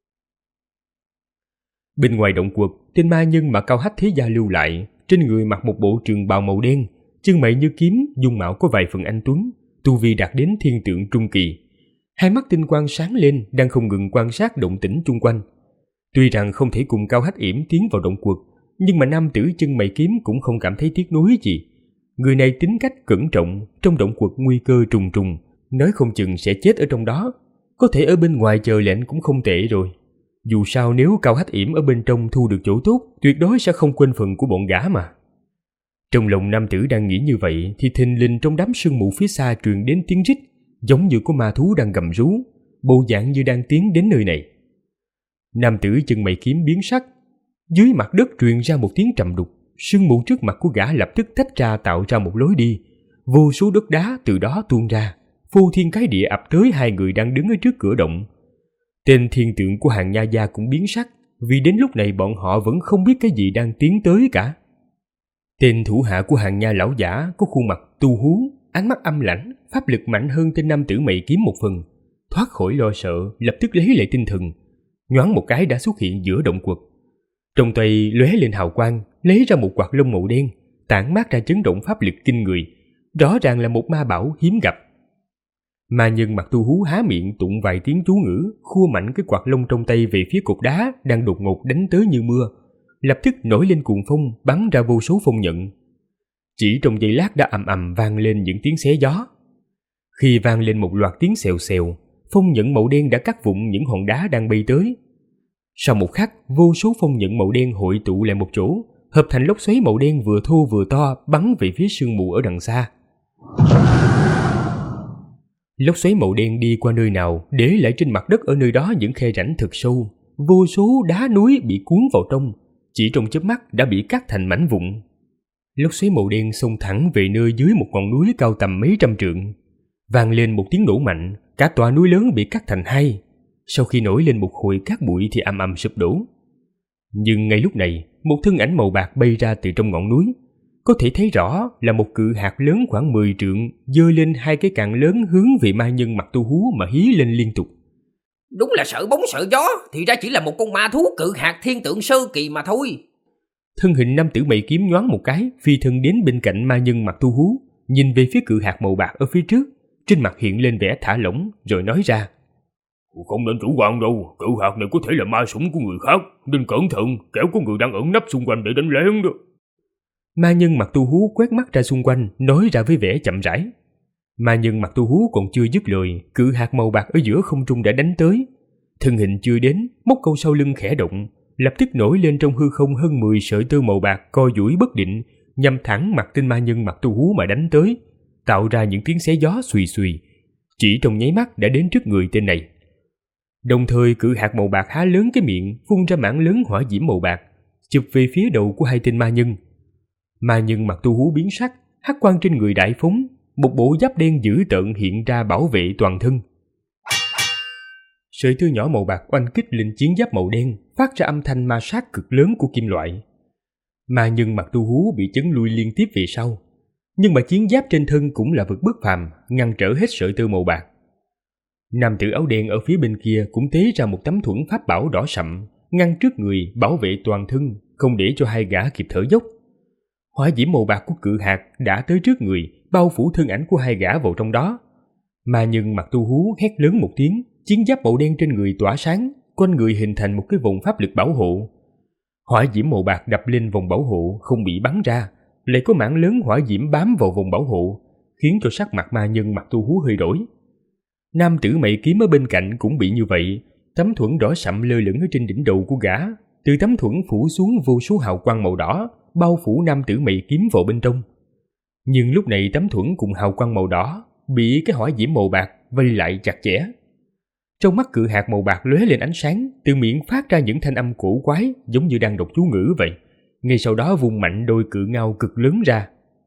Bên ngoài động quật, tên ma nhân mà Cao Hách Thế Gia lưu lại, trên người mặc một bộ trường bào màu đen, chân mày như kiếm, dung mạo có vài phần anh tuấn, tu vi đạt đến thiên tượng trung kỳ. Hai mắt tinh quang sáng lên, đang không ngừng quan sát động tĩnh chung quanh. Tuy rằng không thể cùng Cao Hách Yểm tiến vào động quật, nhưng mà nam tử chân mày kiếm cũng không cảm thấy tiếc nuối gì. Người này tính cách cẩn trọng, trong động quật nguy cơ trùng trùng, nói không chừng sẽ chết ở trong đó. Có thể ở bên ngoài chờ lệnh cũng không tệ rồi. Dù sao nếu Cao Hách Yểm ở bên trong thu được chỗ tốt, tuyệt đối sẽ không quên phần của bọn gã mà. Trong lòng nam tử đang nghĩ như vậy thì thình lình trong đám sương mù phía xa truyền đến tiếng rít, giống như có ma thú đang gầm rú, bộ dạng như đang tiến đến nơi này. Nam tử chân mày kiếm biến sắc, dưới mặt đất truyền ra một tiếng trầm đục, sương mù trước mặt của gã lập tức tách ra tạo ra một lối đi, vô số đất đá từ đó tuôn ra, phô thiên cái địa ập tới hai người đang đứng ở trước cửa động. Tên thiên tượng của Hàng Nha Gia cũng biến sắc, vì đến lúc này bọn họ vẫn không biết cái gì đang tiến tới cả. Tên thủ hạ của Hàng Nha lão giả có khuôn mặt tu hú, ánh mắt âm lãnh, pháp lực mạnh hơn tên nam tử mày kiếm một phần. Thoát khỏi lo sợ, lập tức lấy lại tinh thần, nhoáng một cái đã xuất hiện giữa động quật. Trong tay lóe lên hào quang, lấy ra một quạt lông màu đen, tản mát ra chấn động pháp lực kinh người, rõ ràng là một ma bảo hiếm gặp. Ma nhân mặt tu hú há miệng tụng vài tiếng chú ngữ, khua mạnh cái quạt lông trong tay về phía cột đá đang đột ngột đánh tới như mưa, lập tức nổi lên cuồng phong, bắn ra vô số phong nhận. Chỉ trong giây lát đã ầm ầm vang lên những tiếng xé gió. Khi vang lên một loạt tiếng xèo xèo, phong nhận màu đen đã cắt vụn những hòn đá đang bay tới. Sau một khắc, vô số phong nhận màu đen hội tụ lại một chỗ, hợp thành lốc xoáy màu đen vừa thô vừa to bắn về phía sương mù ở đằng xa. Lốc xoáy màu đen đi qua nơi nào, để lại trên mặt đất ở nơi đó những khe rãnh thực sâu, vô số đá núi bị cuốn vào trong, chỉ trong chớp mắt đã bị cắt thành mảnh vụn. Lốc xoáy màu đen xông thẳng về nơi dưới một ngọn núi cao tầm mấy trăm trượng. Vang lên một tiếng nổ mạnh, cả tòa núi lớn bị cắt thành hai. Sau khi nổi lên một hồi cát bụi thì ầm ầm sụp đổ. Nhưng ngay lúc này, một thân ảnh màu bạc bay ra từ trong ngọn núi. Có thể thấy rõ là một cự hạt lớn khoảng 10 trượng, giơ lên hai cái cạn lớn hướng về ma nhân mặt tu hú mà hí lên liên tục. Đúng là sợ bóng sợ gió, thì ra chỉ là một con ma thú cự hạt thiên tượng sơ kỳ mà thôi. Thân hình nam tử mày kiếm nhoáng một cái, phi thân đến bên cạnh ma nhân mặt tu hú, nhìn về phía cự hạt màu bạc ở phía trước, trên mặt hiện lên vẻ thả lỏng, rồi nói ra: Không nên chủ quan đâu, cự hạt này có thể là ma sủng của người khác, nên cẩn thận, kẻo có người đang ẩn nấp xung quanh để đánh lén đó. Ma nhân mặt tu hú quét mắt ra xung quanh, nói ra với vẻ chậm rãi. Ma nhân mặt tu hú còn chưa dứt lời, cự hạt màu bạc ở giữa không trung đã đánh tới. Thân hình chưa đến, móc câu sau lưng khẽ động, lập tức nổi lên trong hư không hơn 10 sợi tơ màu bạc co duỗi bất định, nhằm thẳng mặt tên ma nhân mặt tu hú mà đánh tới, tạo ra những tiếng xé gió xùy xùy. Chỉ trong nháy mắt đã đến trước người tên này. Đồng thời cự hạt màu bạc há lớn cái miệng, phun ra mảng lớn hỏa diễm màu bạc, chụp về phía đầu của hai tên ma nhân. Ma nhân mặt tu hú biến sắc, hắc quang trên người đại phóng, một bộ giáp đen dữ tợn hiện ra bảo vệ toàn thân. Sợi tơ nhỏ màu bạc oanh kích lên chiến giáp màu đen, phát ra âm thanh ma sát cực lớn của kim loại. Ma nhân mặt tu hú bị chấn lui liên tiếp về sau, nhưng mà chiến giáp trên thân cũng là vật bất phàm, ngăn trở hết sợi tơ màu bạc. Nam tử áo đen ở phía bên kia cũng tế ra một tấm thuẫn pháp bảo đỏ sậm, ngăn trước người, bảo vệ toàn thân, không để cho hai gã kịp thở dốc. Hỏa diễm màu bạc của cự hạt đã tới trước người, bao phủ thân ảnh của hai gã vào trong đó. Ma nhân mặt tu hú hét lớn một tiếng, chiến giáp màu đen trên người tỏa sáng, quanh người hình thành một cái vòng pháp lực bảo hộ. Hỏa diễm màu bạc đập lên vòng bảo hộ không bị bắn ra, lại có mảng lớn hỏa diễm bám vào vòng bảo hộ, khiến cho sắc mặt ma nhân mặt tu hú hơi đổi. Nam tử mày kiếm ở bên cạnh cũng bị như vậy, tấm thuẫn đỏ sậm lơ lửng ở trên đỉnh đầu của gã, từ tấm thuẫn phủ xuống vô số hào quang màu đỏ, bao phủ nam tử mày kiếm vào bên trong. Nhưng lúc này tấm thuẫn cùng hào quang màu đỏ bị cái hỏa diễm màu bạc vây lại chặt chẽ. Trong mắt cự hạt màu bạc lóe lên ánh sáng, từ miệng phát ra những thanh âm cổ quái giống như đang đọc chú ngữ vậy. Ngay sau đó vung mạnh đôi cự ngao cực lớn ra.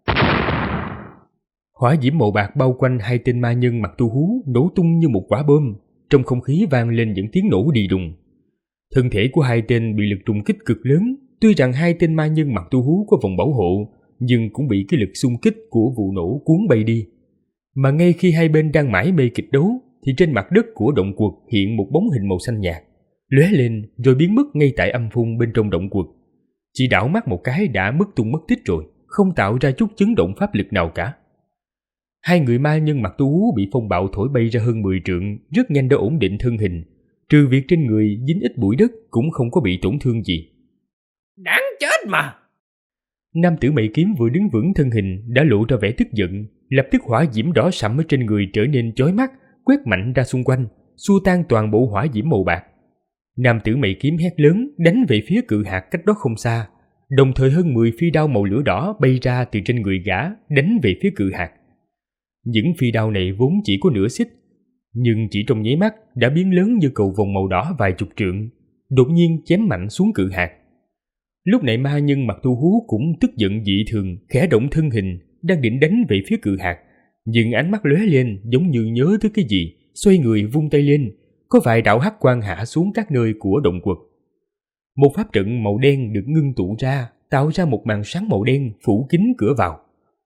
Hỏa diễm màu bạc bao quanh hai tên ma nhân mặt tu hú nổ tung như một quả bom, trong không khí vang lên những tiếng nổ đi đùng. Thân thể của hai tên bị lực trùng kích cực lớn, tuy rằng hai tên ma nhân mặt tu hú có vòng bảo hộ, nhưng cũng bị cái lực xung kích của vụ nổ cuốn bay đi. Mà ngay khi hai bên đang mải mê kịch đấu, thì trên mặt đất của động quật hiện một bóng hình màu xanh nhạt, lóe lên rồi biến mất ngay tại âm phun bên trong động quật. Chỉ đảo mắt một cái đã mất tung mất tích rồi, không tạo ra chút chấn động pháp lực nào cả. Hai người ma nhân mặt tu hú bị phong bạo thổi bay ra hơn 10 trượng, rất nhanh đã ổn định thân hình, trừ việc trên người dính ít bụi đất cũng không có bị tổn thương gì. Đáng chết mà! Nam tử mày kiếm vừa đứng vững thân hình đã lộ ra vẻ tức giận, lập tức hỏa diễm đỏ sẫm ở trên người trở nên chói mắt, quét mạnh ra xung quanh, xua tan toàn bộ hỏa diễm màu bạc. Nam tử mày kiếm hét lớn đánh về phía cự hạt cách đó không xa, đồng thời hơn 10 phi đao màu lửa đỏ bay ra từ trên người gã đánh về phía cự hạt. Những phi đao này vốn chỉ có nửa xích, nhưng chỉ trong nháy mắt đã biến lớn như cầu vồng màu đỏ vài chục trượng, đột nhiên chém mạnh xuống cự hạt. Lúc này ma nhân mặt tu hú cũng tức giận dị thường, khẽ động thân hình, đang định đánh về phía cự hạt, nhưng ánh mắt lóe lên giống như nhớ tới cái gì, xoay người vung tay lên, có vài đạo hắc quang hạ xuống các nơi của động quật. Một pháp trận màu đen được ngưng tụ ra, tạo ra một màn sáng màu đen phủ kín cửa vào.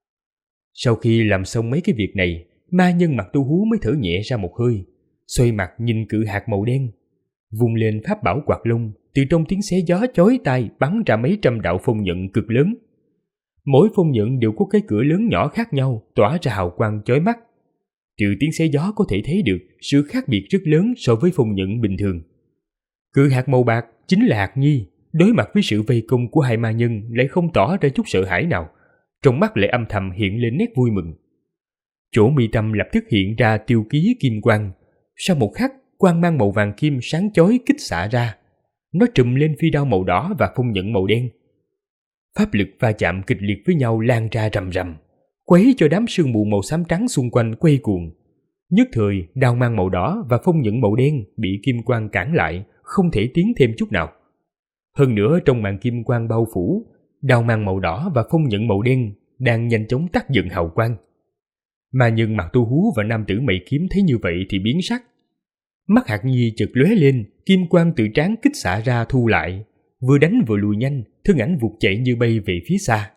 Sau khi làm xong mấy cái việc này, ma nhân mặt tu hú mới thở nhẹ ra một hơi, xoay mặt nhìn cự hạt màu đen, vung lên pháp bảo quạt lông, từ trong tiếng xé gió chói tai bắn ra mấy trăm đạo phong nhận cực lớn. Mỗi phong nhận đều có cái cửa lớn nhỏ khác nhau, tỏa ra hào quang chói mắt. Từ tiếng xé gió có thể thấy được sự khác biệt rất lớn so với phong nhận bình thường. Cự hạt màu bạc chính là hạt nhi, đối mặt với sự vây công của hai ma nhân lại không tỏ ra chút sợ hãi nào, trong mắt lại âm thầm hiện lên nét vui mừng. Chỗ mi tâm lập tức hiện ra tiêu ký kim quang, sau một khắc quang mang màu vàng kim sáng chói kích xạ ra, nó trùm lên phi đao màu đỏ và phong nhận màu đen. Pháp lực va chạm kịch liệt với nhau lan ra rầm rầm, quấy cho đám sương mù màu xám trắng xung quanh quay cuồng. Nhất thời đao mang màu đỏ và phong nhận màu đen bị kim quang cản lại, không thể tiến thêm chút nào. Hơn nữa trong màn kim quang bao phủ, đao mang màu đỏ và phong nhận màu đen đang nhanh chóng tắt dần hào quang. Ma nhân mặt tu hú và nam tử mày kiếm thấy như vậy thì biến sắc. Mắt hạt nhi chợt lóe lên, kim quang từ trán kích xạ ra thu lại, vừa đánh vừa lùi nhanh, thân ảnh vụt chạy như bay về phía xa.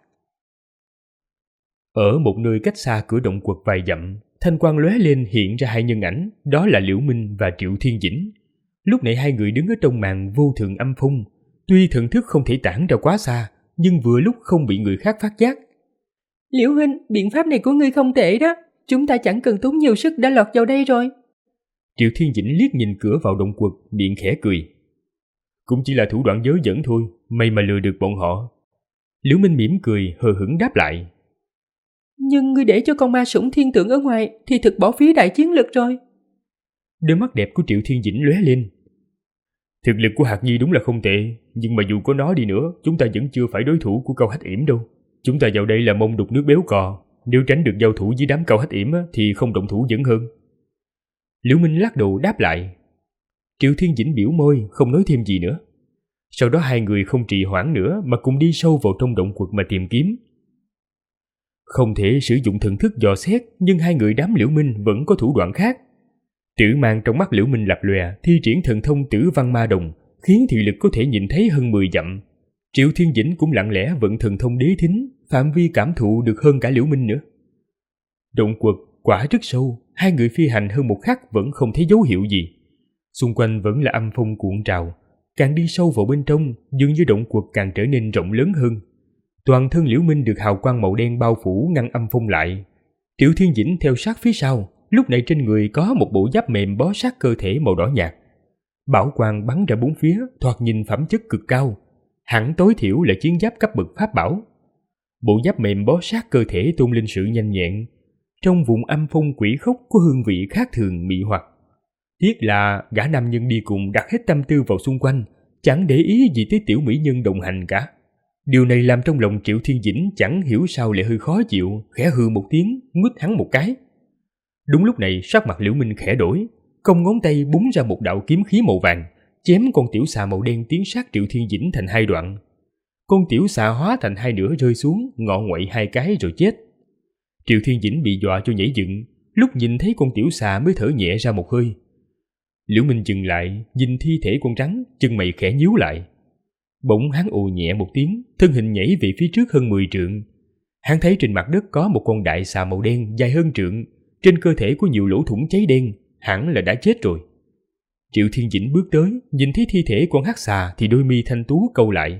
Ở một nơi cách xa cửa động quật vài dặm, thanh quang lóe lên hiện ra hai nhân ảnh, đó là Liễu Minh và Triệu Thiên Dĩnh. Lúc này hai người đứng ở trong màn vô thượng âm phong, tuy thần thức không thể tản ra quá xa, nhưng vừa lúc không bị người khác phát giác. Liễu huynh, biện pháp này của ngươi không tệ đó. Chúng ta chẳng cần tốn nhiều sức đã lọt vào đây rồi. Triệu Thiên Dĩnh liếc nhìn cửa vào động quật, miệng khẽ cười. Cũng chỉ là thủ đoạn dớ dẫn thôi, may mà lừa được bọn họ. Liễu Minh mỉm cười, hờ hững đáp lại. Nhưng ngươi để cho con ma sủng thiên tượng ở ngoài thì thực bỏ phí đại chiến lực rồi. Đôi mắt đẹp của Triệu Thiên Dĩnh lóe lên. Thực lực của Hạc Nhi đúng là không tệ, nhưng mà dù có nó đi nữa, chúng ta vẫn chưa phải đối thủ của Cao Hách Yểm đâu. Chúng ta vào đây là mong đục nước béo cò, nếu tránh được giao thủ với đám Cao Hách Yểm thì không động thủ vẫn hơn. Liễu Minh lắc đầu đáp lại. Triệu Thiên Dĩnh biểu môi, không nói thêm gì nữa. Sau đó hai người không trì hoãn nữa mà cùng đi sâu vào trong động quật mà tìm kiếm. Không thể sử dụng thần thức dò xét, nhưng hai người đám Liễu Minh vẫn có thủ đoạn khác. Tử mang trong mắt Liễu Minh lập lòe, thi triển thần thông Tử Văn Ma Đồng, khiến thị lực có thể nhìn thấy hơn 10 dặm. Triệu Thiên Dĩnh cũng lặng lẽ vận thần thông Đế Thính, phạm vi cảm thụ được hơn cả Liễu Minh nữa. Động quật quả rất sâu, hai người phi hành hơn một khắc vẫn không thấy dấu hiệu gì. Xung quanh vẫn là âm phong cuộn trào, càng đi sâu vào bên trong, dường như động quật càng trở nên rộng lớn hơn. Toàn thân Liễu Minh được hào quang màu đen bao phủ ngăn âm phong lại. Triệu Thiên Dĩnh theo sát phía sau, lúc này trên người có một bộ giáp mềm bó sát cơ thể màu đỏ nhạt. Bảo quang bắn ra bốn phía, thoạt nhìn phẩm chất cực cao, hẳn tối thiểu là chiến giáp cấp bậc pháp bảo. Bộ giáp mềm bó sát cơ thể tôn lên sự nhanh nhẹn. Trong vùng âm phong quỷ khốc có hương vị khác thường mị hoặc. Tiếc là gã nam nhân đi cùng đặt hết tâm tư vào xung quanh, chẳng để ý gì tới tiểu mỹ nhân đồng hành cả. Điều này làm trong lòng Triệu Thiên Dĩnh chẳng hiểu sao lại hơi khó chịu, khẽ hừ một tiếng, nguyết hắn một cái. Đúng lúc này sắc mặt Liễu Minh khẽ đổi, cong ngón tay búng ra một đạo kiếm khí màu vàng, chém con tiểu xà màu đen tiến sát Triệu Thiên Dĩnh thành hai đoạn. Con tiểu xà hóa thành hai nửa rơi xuống, ngọ nguậy hai cái rồi chết. Triệu Thiên Dĩnh bị dọa cho nhảy dựng, lúc nhìn thấy con tiểu xà mới thở nhẹ ra một hơi. Liễu Minh dừng lại, nhìn thi thể con rắn, chân mày khẽ nhíu lại. Bỗng hắn ồ nhẹ một tiếng, thân hình nhảy về phía trước hơn 10 trượng. Hắn thấy trên mặt đất có một con đại xà màu đen dài hơn trượng, trên cơ thể có nhiều lỗ thủng cháy đen, hẳn là đã chết rồi. Triệu Thiên Dĩnh bước tới, nhìn thấy thi thể con hắc xà thì đôi mi thanh tú câu lại.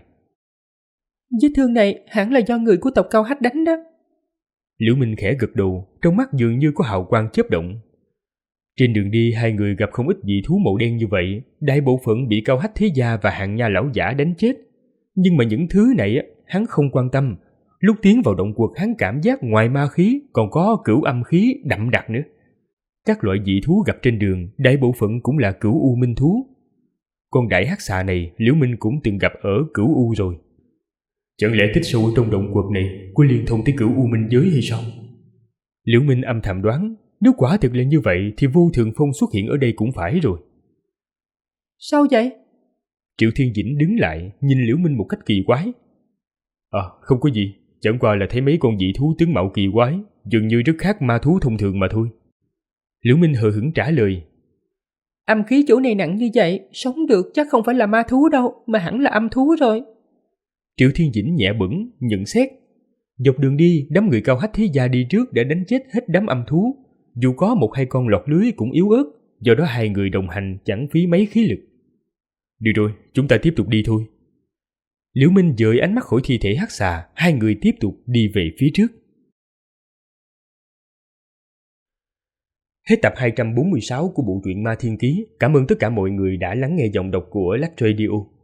Vết thương này hẳn là do người của tộc Cao Hách đánh đó. Liễu Minh khẽ gật đầu, trong mắt dường như có hào quang chớp động. Trên đường đi hai người gặp không ít dị thú màu đen như vậy, đại bộ phận bị Cao Hách thế gia và hạng nha lão giả đánh chết. Nhưng mà những thứ này hắn không quan tâm. Lúc tiến vào động quật hắn cảm giác ngoài ma khí còn có cửu âm khí đậm đặc nữa. Các loại dị thú gặp trên đường, đại bộ phận cũng là cửu u minh thú. Con đại hắc xà này Liễu Minh cũng từng gặp ở cửu u rồi. Chẳng lẽ tích sâu trong động quật này có liên thông tới cửu u minh giới hay sao? Liễu Minh âm thầm đoán, nếu quả thực là như vậy thì Vô Thường Phong xuất hiện ở đây cũng phải rồi. Sao vậy? Triệu Thiên Dĩnh đứng lại, nhìn Liễu Minh một cách kỳ quái. Không có gì, chẳng qua là thấy mấy con dị thú tướng mạo kỳ quái, dường như rất khác ma thú thông thường mà thôi. Liễu Minh hờ hững trả lời. Âm khí chỗ này nặng như vậy, sống được chắc không phải là ma thú đâu, mà hẳn là âm thú rồi. Triệu Thiên Dĩnh nhẹ bẫng nhận xét. Dọc đường đi, đám người Cao Hách thế gia đi trước đã đánh chết hết đám âm thú. Dù có một hai con lọt lưới cũng yếu ớt, do đó hai người đồng hành chẳng phí mấy khí lực. Được rồi, chúng ta tiếp tục đi thôi. Liễu Minh dời ánh mắt khỏi thi thể hắc xà, hai người tiếp tục đi về phía trước. Hết tập 246 của bộ truyện Ma Thiên Ký. Cảm ơn tất cả mọi người đã lắng nghe giọng đọc của Lách Radio.